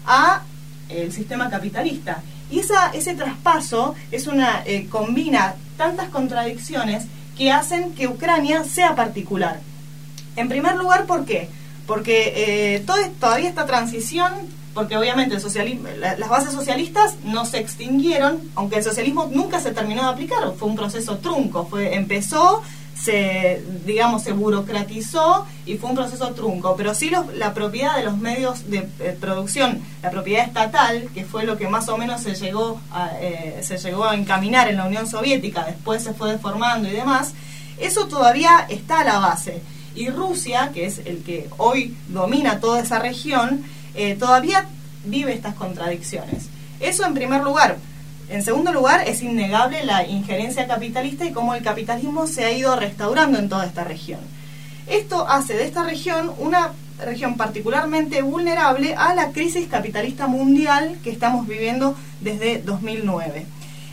S6: a el sistema capitalista. Y esa, ese traspaso es una eh, combina tantas contradicciones que hacen que Ucrania sea particular. En primer lugar, ¿por qué? Porque eh, todo, todavía esta transición, porque obviamente el socialismo, la, las bases socialistas no se extinguieron, aunque el socialismo nunca se terminó de aplicar, fue un proceso trunco, fue empezó, se, digamos, se burocratizó y fue un proceso trunco, pero sí los, la propiedad de los medios de eh, producción, la propiedad estatal, que fue lo que más o menos se llegó a, eh, se llegó a encaminar en la Unión Soviética, después se fue deformando y demás, eso todavía está a la base. Y Rusia, que es el que hoy domina toda esa región, eh, todavía vive estas contradicciones. Eso en primer lugar. En segundo lugar, es innegable la injerencia capitalista y cómo el capitalismo se ha ido restaurando en toda esta región. Esto hace de esta región una región particularmente vulnerable a la crisis capitalista mundial que estamos viviendo desde dos mil nueve.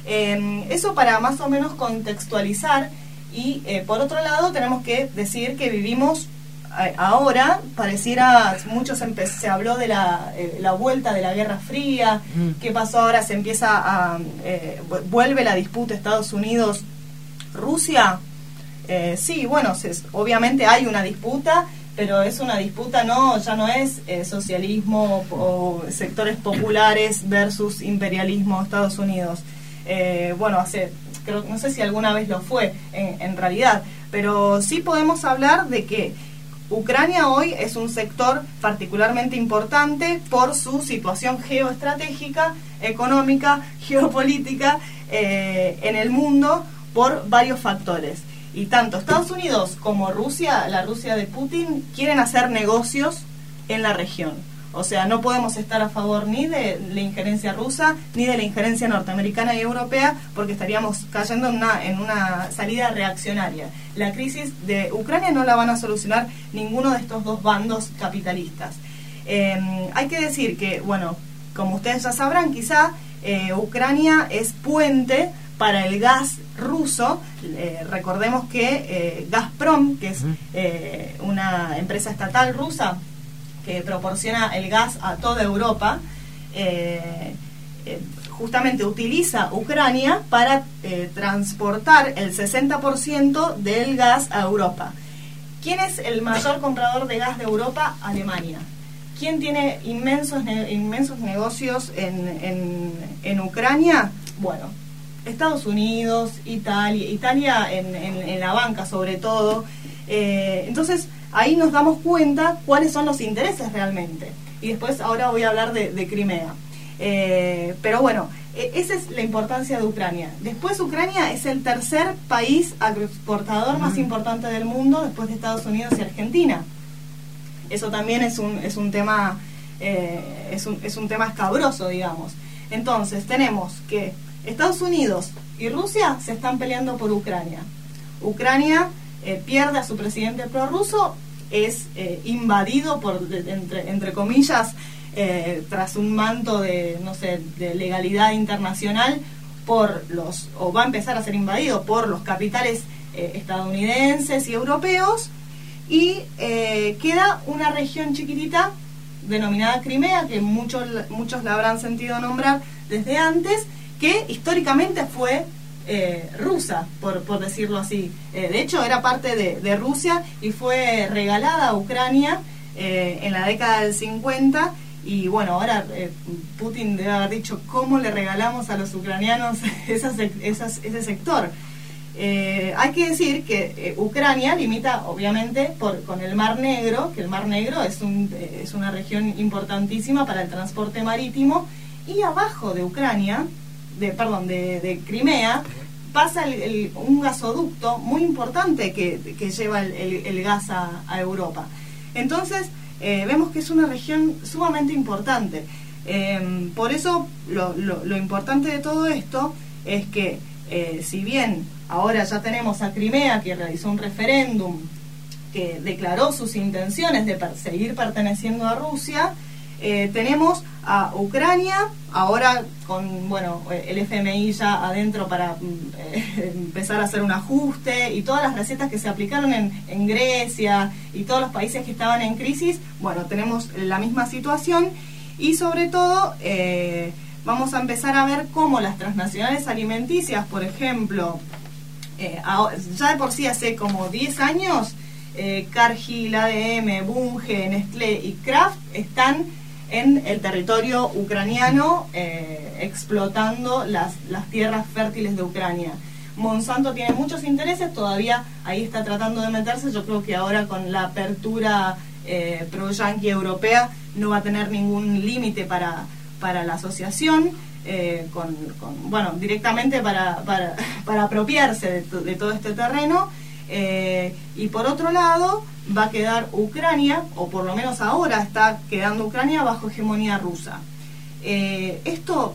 S6: Eh, eso para más o menos contextualizar y, eh, por otro lado, tenemos que decir que vivimos ahora, pareciera, muchos se habló de la, eh, la vuelta de la Guerra Fría, mm. ¿Qué pasó ahora? Se empieza a, eh, vuelve la disputa Estados Unidos-Rusia, eh, sí, bueno, se, obviamente hay una disputa, pero es una disputa, no, ya no es eh, socialismo o, o sectores populares versus imperialismo Estados Unidos, eh, bueno, hace, creo, no sé si alguna vez lo fue en, en realidad, pero sí podemos hablar de que Ucrania hoy es un sector particularmente importante por su situación geoestratégica, económica, geopolítica eh, en el mundo por varios factores. Y tanto Estados Unidos como Rusia, la Rusia de Putin, quieren hacer negocios en la región. O sea, no podemos estar a favor ni de la injerencia rusa ni de la injerencia norteamericana y europea porque estaríamos cayendo en una, en una salida reaccionaria. La crisis de Ucrania no la van a solucionar ninguno de estos dos bandos capitalistas. Eh, hay que decir que, bueno, como ustedes ya sabrán, quizá eh, Ucrania es puente para el gas ruso. Eh, recordemos que eh, Gazprom, que es eh, una empresa estatal rusa, que proporciona el gas a toda Europa, eh, eh, justamente utiliza Ucrania para eh, transportar el sesenta por ciento del gas a Europa. ¿Quién es el mayor comprador de gas de Europa? Alemania. ¿Quién tiene inmensos, ne inmensos negocios en, en, en Ucrania? Bueno, Estados Unidos, Italia, Italia en, en, en la banca sobre todo. Eh, entonces, ahí nos damos cuenta cuáles son los intereses realmente. Y después ahora voy a hablar de, de Crimea. Eh, pero bueno, eh, esa es la importancia de Ucrania. Después Ucrania es el tercer país agroexportador uh-huh. más importante del mundo después de Estados Unidos y Argentina. Eso también es un, es un tema eh, es, un, es un tema escabroso, digamos. Entonces tenemos que Estados Unidos y Rusia se están peleando por Ucrania. Ucrania Eh, pierde a su presidente prorruso, es eh, invadido por, de, entre, entre comillas, eh, tras un manto de, no sé, de legalidad internacional, por los, o va a empezar a ser invadido por los capitales eh, estadounidenses y europeos, y eh, queda una región chiquitita denominada Crimea, que muchos, muchos la habrán sentido nombrar desde antes, que históricamente fue Eh, rusa, por, por decirlo así. Eh, de hecho, era parte de, de Rusia y fue regalada a Ucrania eh, en la década del cincuenta. Y bueno, ahora eh, Putin debe haber dicho, ¿cómo le regalamos a los ucranianos esas, esas, ese sector? Eh, hay que decir que eh, Ucrania limita, obviamente, por, con el Mar Negro, que el Mar Negro es, un, eh, es una región importantísima para el transporte marítimo. Y abajo de Ucrania, de perdón de, de Crimea, pasa el, el, un gasoducto muy importante que, que lleva el, el, el gas a, a Europa. Entonces eh, vemos que es una región sumamente importante. Eh, por eso lo, lo, lo importante de todo esto es que eh, si bien ahora ya tenemos a Crimea, que realizó un referéndum que declaró sus intenciones de per seguir perteneciendo a Rusia, eh, tenemos a Ucrania ahora con, bueno, el F M I ya adentro para eh, empezar a hacer un ajuste, y todas las recetas que se aplicaron en, en Grecia y todos los países que estaban en crisis. Bueno, tenemos la misma situación, y sobre todo eh, vamos a empezar a ver cómo las transnacionales alimenticias, por ejemplo, eh, ya de por sí hace como diez años, eh, Cargill, A D M, Bunge, Nestlé y Kraft están en el territorio ucraniano, eh, explotando las, las tierras fértiles de Ucrania. Monsanto tiene muchos intereses, todavía ahí está tratando de meterse. Yo creo que ahora con la apertura eh, pro-yanqui europea no va a tener ningún límite para, para la asociación, eh, con, con, bueno, directamente para, para, para apropiarse de, to, de todo este terreno. Eh, y por otro lado va a quedar Ucrania, o por lo menos ahora está quedando Ucrania bajo hegemonía rusa. Eh, esto,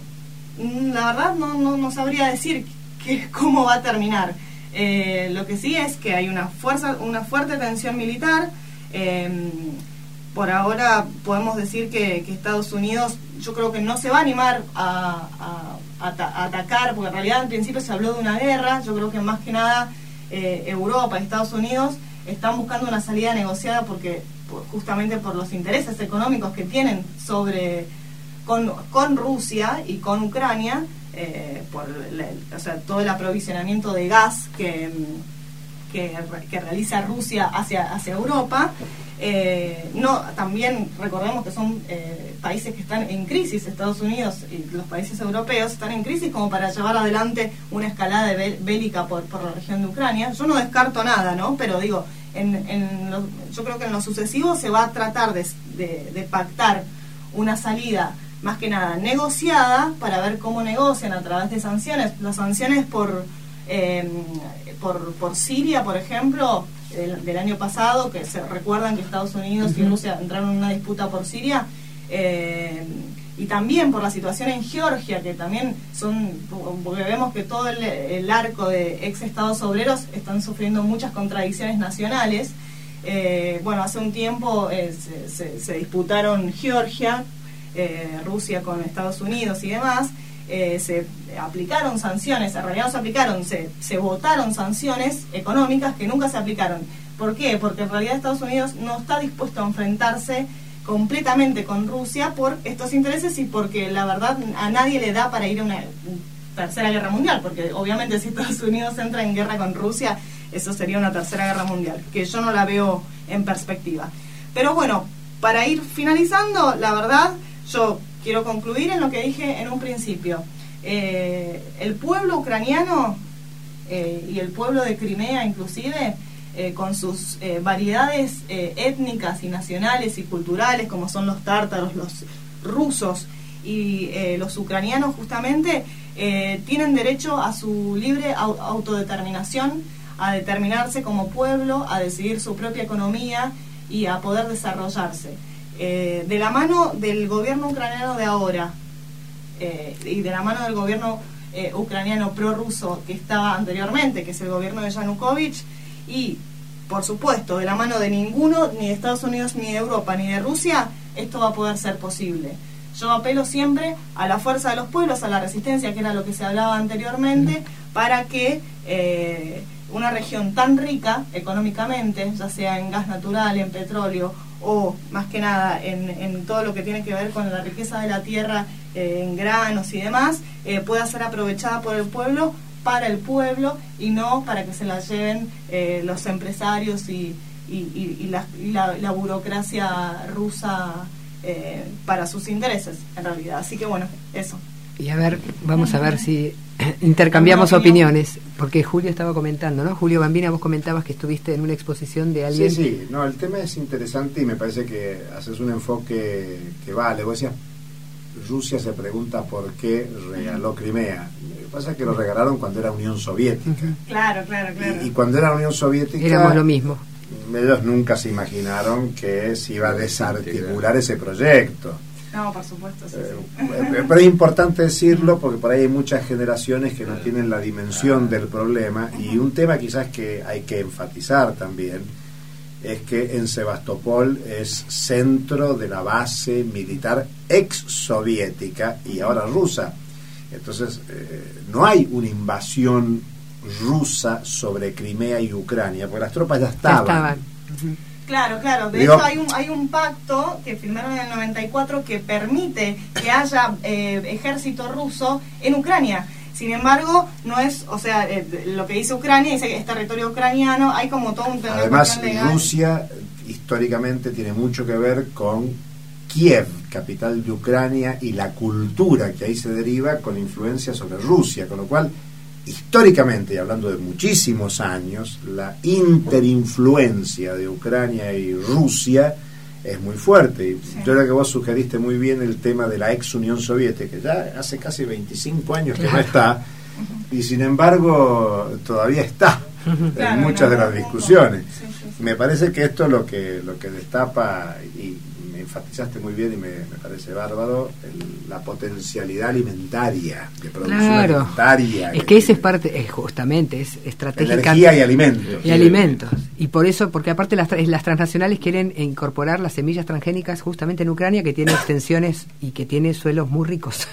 S6: la verdad, no, no, no sabría decir que, cómo va a terminar. Eh, lo que sí es que hay una fuerza, una fuerte tensión militar. Eh, por ahora podemos decir que, que Estados Unidos, yo creo que no se va a animar a, a, a, a atacar, porque en realidad al principio se habló de una guerra. Yo creo que más que nada eh, Europa y Estados Unidos están buscando una salida negociada porque por, justamente por los intereses económicos que tienen sobre con, con Rusia y con Ucrania, eh, por la, o sea, todo el aprovisionamiento de gas que, que, que realiza Rusia hacia, hacia Europa. Eh, no, también recordemos que son eh, países que están en crisis. Estados Unidos y los países europeos están en crisis como para llevar adelante una escalada de bélica por, por la región de Ucrania. Yo no descarto nada, ¿no? Pero digo, en, en lo, yo creo que en lo sucesivo se va a tratar de, de, de pactar una salida más que nada negociada para ver cómo negocian a través de sanciones. Las sanciones por, eh, por, por Siria, por ejemplo, Del, del año pasado, que se recuerdan que Estados Unidos uh-huh. y Rusia entraron en una disputa por Siria, eh, y también por la situación en Georgia, que también son, porque vemos que todo el, el arco de ex estados obreros están sufriendo muchas contradicciones nacionales. Eh, bueno, hace un tiempo eh, se, se, se disputaron Georgia, eh, Rusia con Estados Unidos y demás. Eh, se aplicaron sanciones, en realidad no se aplicaron, se, se votaron sanciones económicas que nunca se aplicaron. ¿Por qué? Porque en realidad Estados Unidos no está dispuesto a enfrentarse completamente con Rusia por estos intereses y porque la verdad a nadie le da para ir a una tercera guerra mundial, porque obviamente si Estados Unidos entra en guerra con Rusia, eso sería una tercera guerra mundial, que yo no la veo en perspectiva. Pero bueno, para ir finalizando, la verdad, yo quiero concluir en lo que dije en un principio. Eh, el pueblo ucraniano eh, y el pueblo de Crimea inclusive, eh, con sus eh, variedades eh, étnicas y nacionales y culturales, como son los tártaros, los rusos y eh, los ucranianos justamente, eh, tienen derecho a su libre au- autodeterminación, a determinarse como pueblo, a decidir su propia economía y a poder desarrollarse. Eh, de la mano del gobierno ucraniano de ahora eh, y de la mano del gobierno eh, ucraniano prorruso que estaba anteriormente, que es el gobierno de Yanukovych, y por supuesto de la mano de ninguno, ni de Estados Unidos, ni de Europa, ni de Rusia, esto va a poder ser posible. Yo apelo siempre a la fuerza de los pueblos, a la resistencia, que era lo que se hablaba anteriormente, para que eh, una región tan rica económicamente, ya sea en gas natural, en petróleo, o más que nada en, en todo lo que tiene que ver con la riqueza de la tierra, eh, en granos y demás, eh, pueda ser aprovechada por el pueblo, para el pueblo, y no para que se la lleven eh, los empresarios y, y, y, y, la, y la, la burocracia rusa eh, para sus intereses, en realidad. Así que bueno, eso.
S2: Y a ver, vamos a ver si intercambiamos opiniones, porque Julio estaba comentando, ¿no? Julio Bambina, vos comentabas que estuviste en una exposición de alguien.
S4: Sí, sí, no, el tema es interesante y me parece que haces un enfoque que vale. Vos decías, Rusia se pregunta por qué regaló Crimea. Lo que pasa es que lo regalaron cuando era Unión Soviética.
S6: Claro, claro, claro.
S4: Y, y cuando era Unión Soviética...
S2: Éramos lo mismo.
S4: Ellos nunca se imaginaron que se iba a desarticular ese proyecto.
S6: No, por supuesto, sí,
S4: eh,
S6: sí.
S4: Pero es importante decirlo porque por ahí hay muchas generaciones que no tienen la dimensión del problema, y un tema quizás que hay que enfatizar también es que en Sebastopol es centro de la base militar ex soviética y ahora rusa. Entonces eh, no hay una invasión rusa sobre Crimea y Ucrania, porque las tropas ya estaban.
S2: Ya estaban. Uh-huh.
S6: Claro, claro. De
S4: Digo,
S6: hecho hay un hay un pacto que firmaron en el noventa y cuatro que permite que haya eh, ejército ruso en Ucrania. Sin embargo, no es, o sea, eh, lo que dice Ucrania, dice que es territorio ucraniano, hay como todo un...
S4: Además, Rusia históricamente tiene mucho que ver con Kiev, capital de Ucrania, y la cultura que ahí se deriva con influencia sobre Rusia, con lo cual históricamente, y hablando de muchísimos años, la interinfluencia de Ucrania y Rusia es muy fuerte. Y sí. Yo creo que vos sugeriste muy bien el tema de la ex Unión Soviética, que ya hace casi veinticinco años que no está, y sin embargo todavía está claro, en muchas no, de las discusiones. Sí, sí, sí. Me parece que esto es lo que, lo que destapa, y me enfatizaste muy bien y me, me parece bárbaro, el, la potencialidad alimentaria, de producción
S2: claro.
S4: alimentaria.
S2: Es que esa es parte, es justamente, es estratégica.
S4: Energía y alimentos.
S2: Y alimentos. Y por eso, porque aparte las, las transnacionales quieren incorporar las semillas transgénicas justamente en Ucrania, que tiene extensiones y que tiene suelos muy ricos.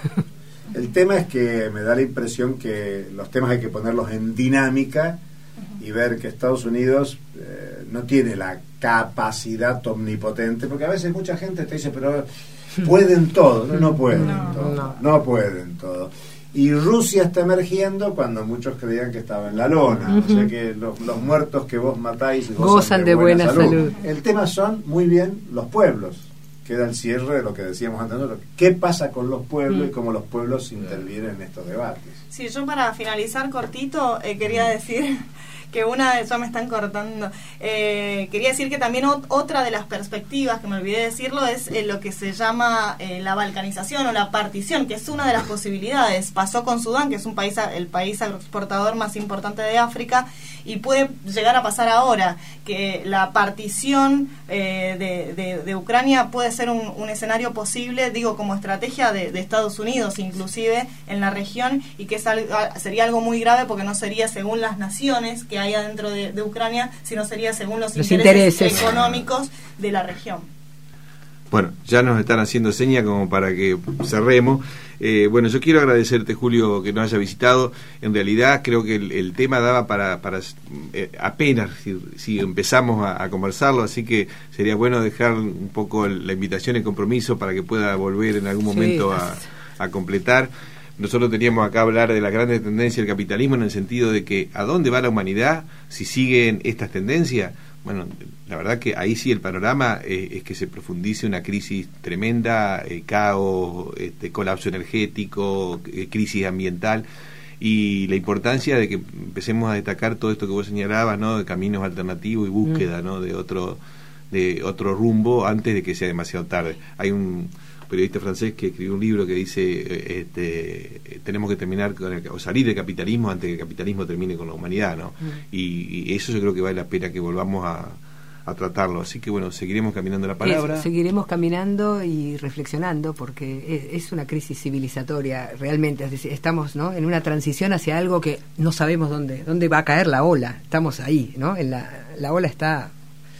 S4: El tema es que me da la impresión que los temas hay que ponerlos en dinámica y ver que Estados Unidos eh, no tiene la capacidad omnipotente, porque a veces mucha gente te dice, pero pueden todo. No, no pueden no, todo. No. no pueden todo. Y Rusia está emergiendo cuando muchos creían que estaba en la lona. Uh-huh. O sea que los, los muertos que vos matáis gozan,
S2: gozan de, de buena, buena salud. salud.
S4: El tema son, muy bien, los pueblos. Queda el cierre de lo que decíamos antes nosotros. ¿Qué pasa con los pueblos mm. y cómo los pueblos intervienen en estos debates?
S6: Sí, yo para finalizar cortito eh, quería decir que una de, ya me están cortando, eh, quería decir que también ot- otra de las perspectivas, que me olvidé decirlo, es eh, lo que se llama eh, la balcanización o la partición, que es una de las posibilidades. Pasó con Sudán, que es un país, el país agroexportador más importante de África, y puede llegar a pasar ahora, que la partición eh, de, de, de Ucrania puede ser un, un escenario posible, digo, como estrategia de, de Estados Unidos, inclusive en la región, y que es algo, sería algo muy grave, porque no sería según las naciones que hay adentro de, de Ucrania, sino sería según los, los intereses, intereses económicos de la región.
S3: Bueno, ya nos están haciendo seña como para que cerremos. Eh, bueno, yo quiero agradecerte, Julio, que nos haya visitado. En realidad creo que el, el tema daba para, para eh, apenas si, si empezamos a, a conversarlo, así que sería bueno dejar un poco el, la invitación y compromiso para que pueda volver en algún momento sí. a, a completar. Nosotros teníamos acá hablar de las grandes tendencias del capitalismo, en el sentido de que ¿a dónde va la humanidad si siguen estas tendencias? Bueno, la verdad que ahí sí el panorama eh, es que se profundice una crisis tremenda, eh, caos, este, colapso energético, eh, crisis ambiental, y la importancia de que empecemos a destacar todo esto que vos señalabas, ¿no? De caminos alternativos y búsqueda, ¿no? De otro, de otro rumbo antes de que sea demasiado tarde. Hay un periodista francés que escribió un libro que dice este, tenemos que terminar con el, o salir del capitalismo antes que el capitalismo termine con la humanidad, ¿no? Mm. Y, y eso yo creo que vale la pena que volvamos a, a tratarlo. Así que bueno, seguiremos caminando la palabra.
S2: Es, seguiremos caminando y reflexionando, porque es, es una crisis civilizatoria realmente. Es decir, estamos, ¿no?, en una transición hacia algo que no sabemos dónde dónde va a caer la ola. Estamos ahí, ¿no? En la, la ola está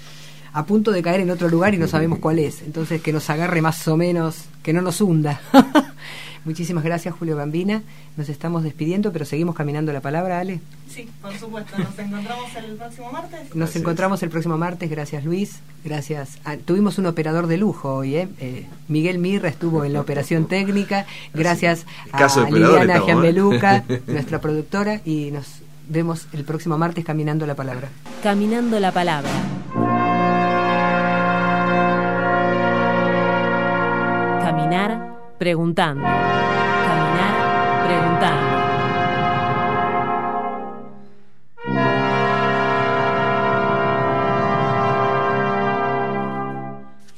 S2: a punto de caer en otro lugar y no sabemos cuál es. Entonces, que nos agarre más o menos, que no nos hunda. Muchísimas gracias, Julio Gambina. Nos estamos despidiendo, pero seguimos caminando la palabra, Ale.
S6: Sí, por supuesto. Nos encontramos el próximo martes.
S2: Nos gracias. encontramos el próximo martes. Gracias, Luis. Gracias. Ah, tuvimos un operador de lujo hoy, ¿eh? eh Miguel Mirra estuvo en la operación técnica. Gracias a Liliana Gianbeluca, ¿eh? nuestra productora, y nos vemos el próximo martes caminando la palabra.
S1: Caminando la palabra. Caminar preguntando. Caminar preguntando.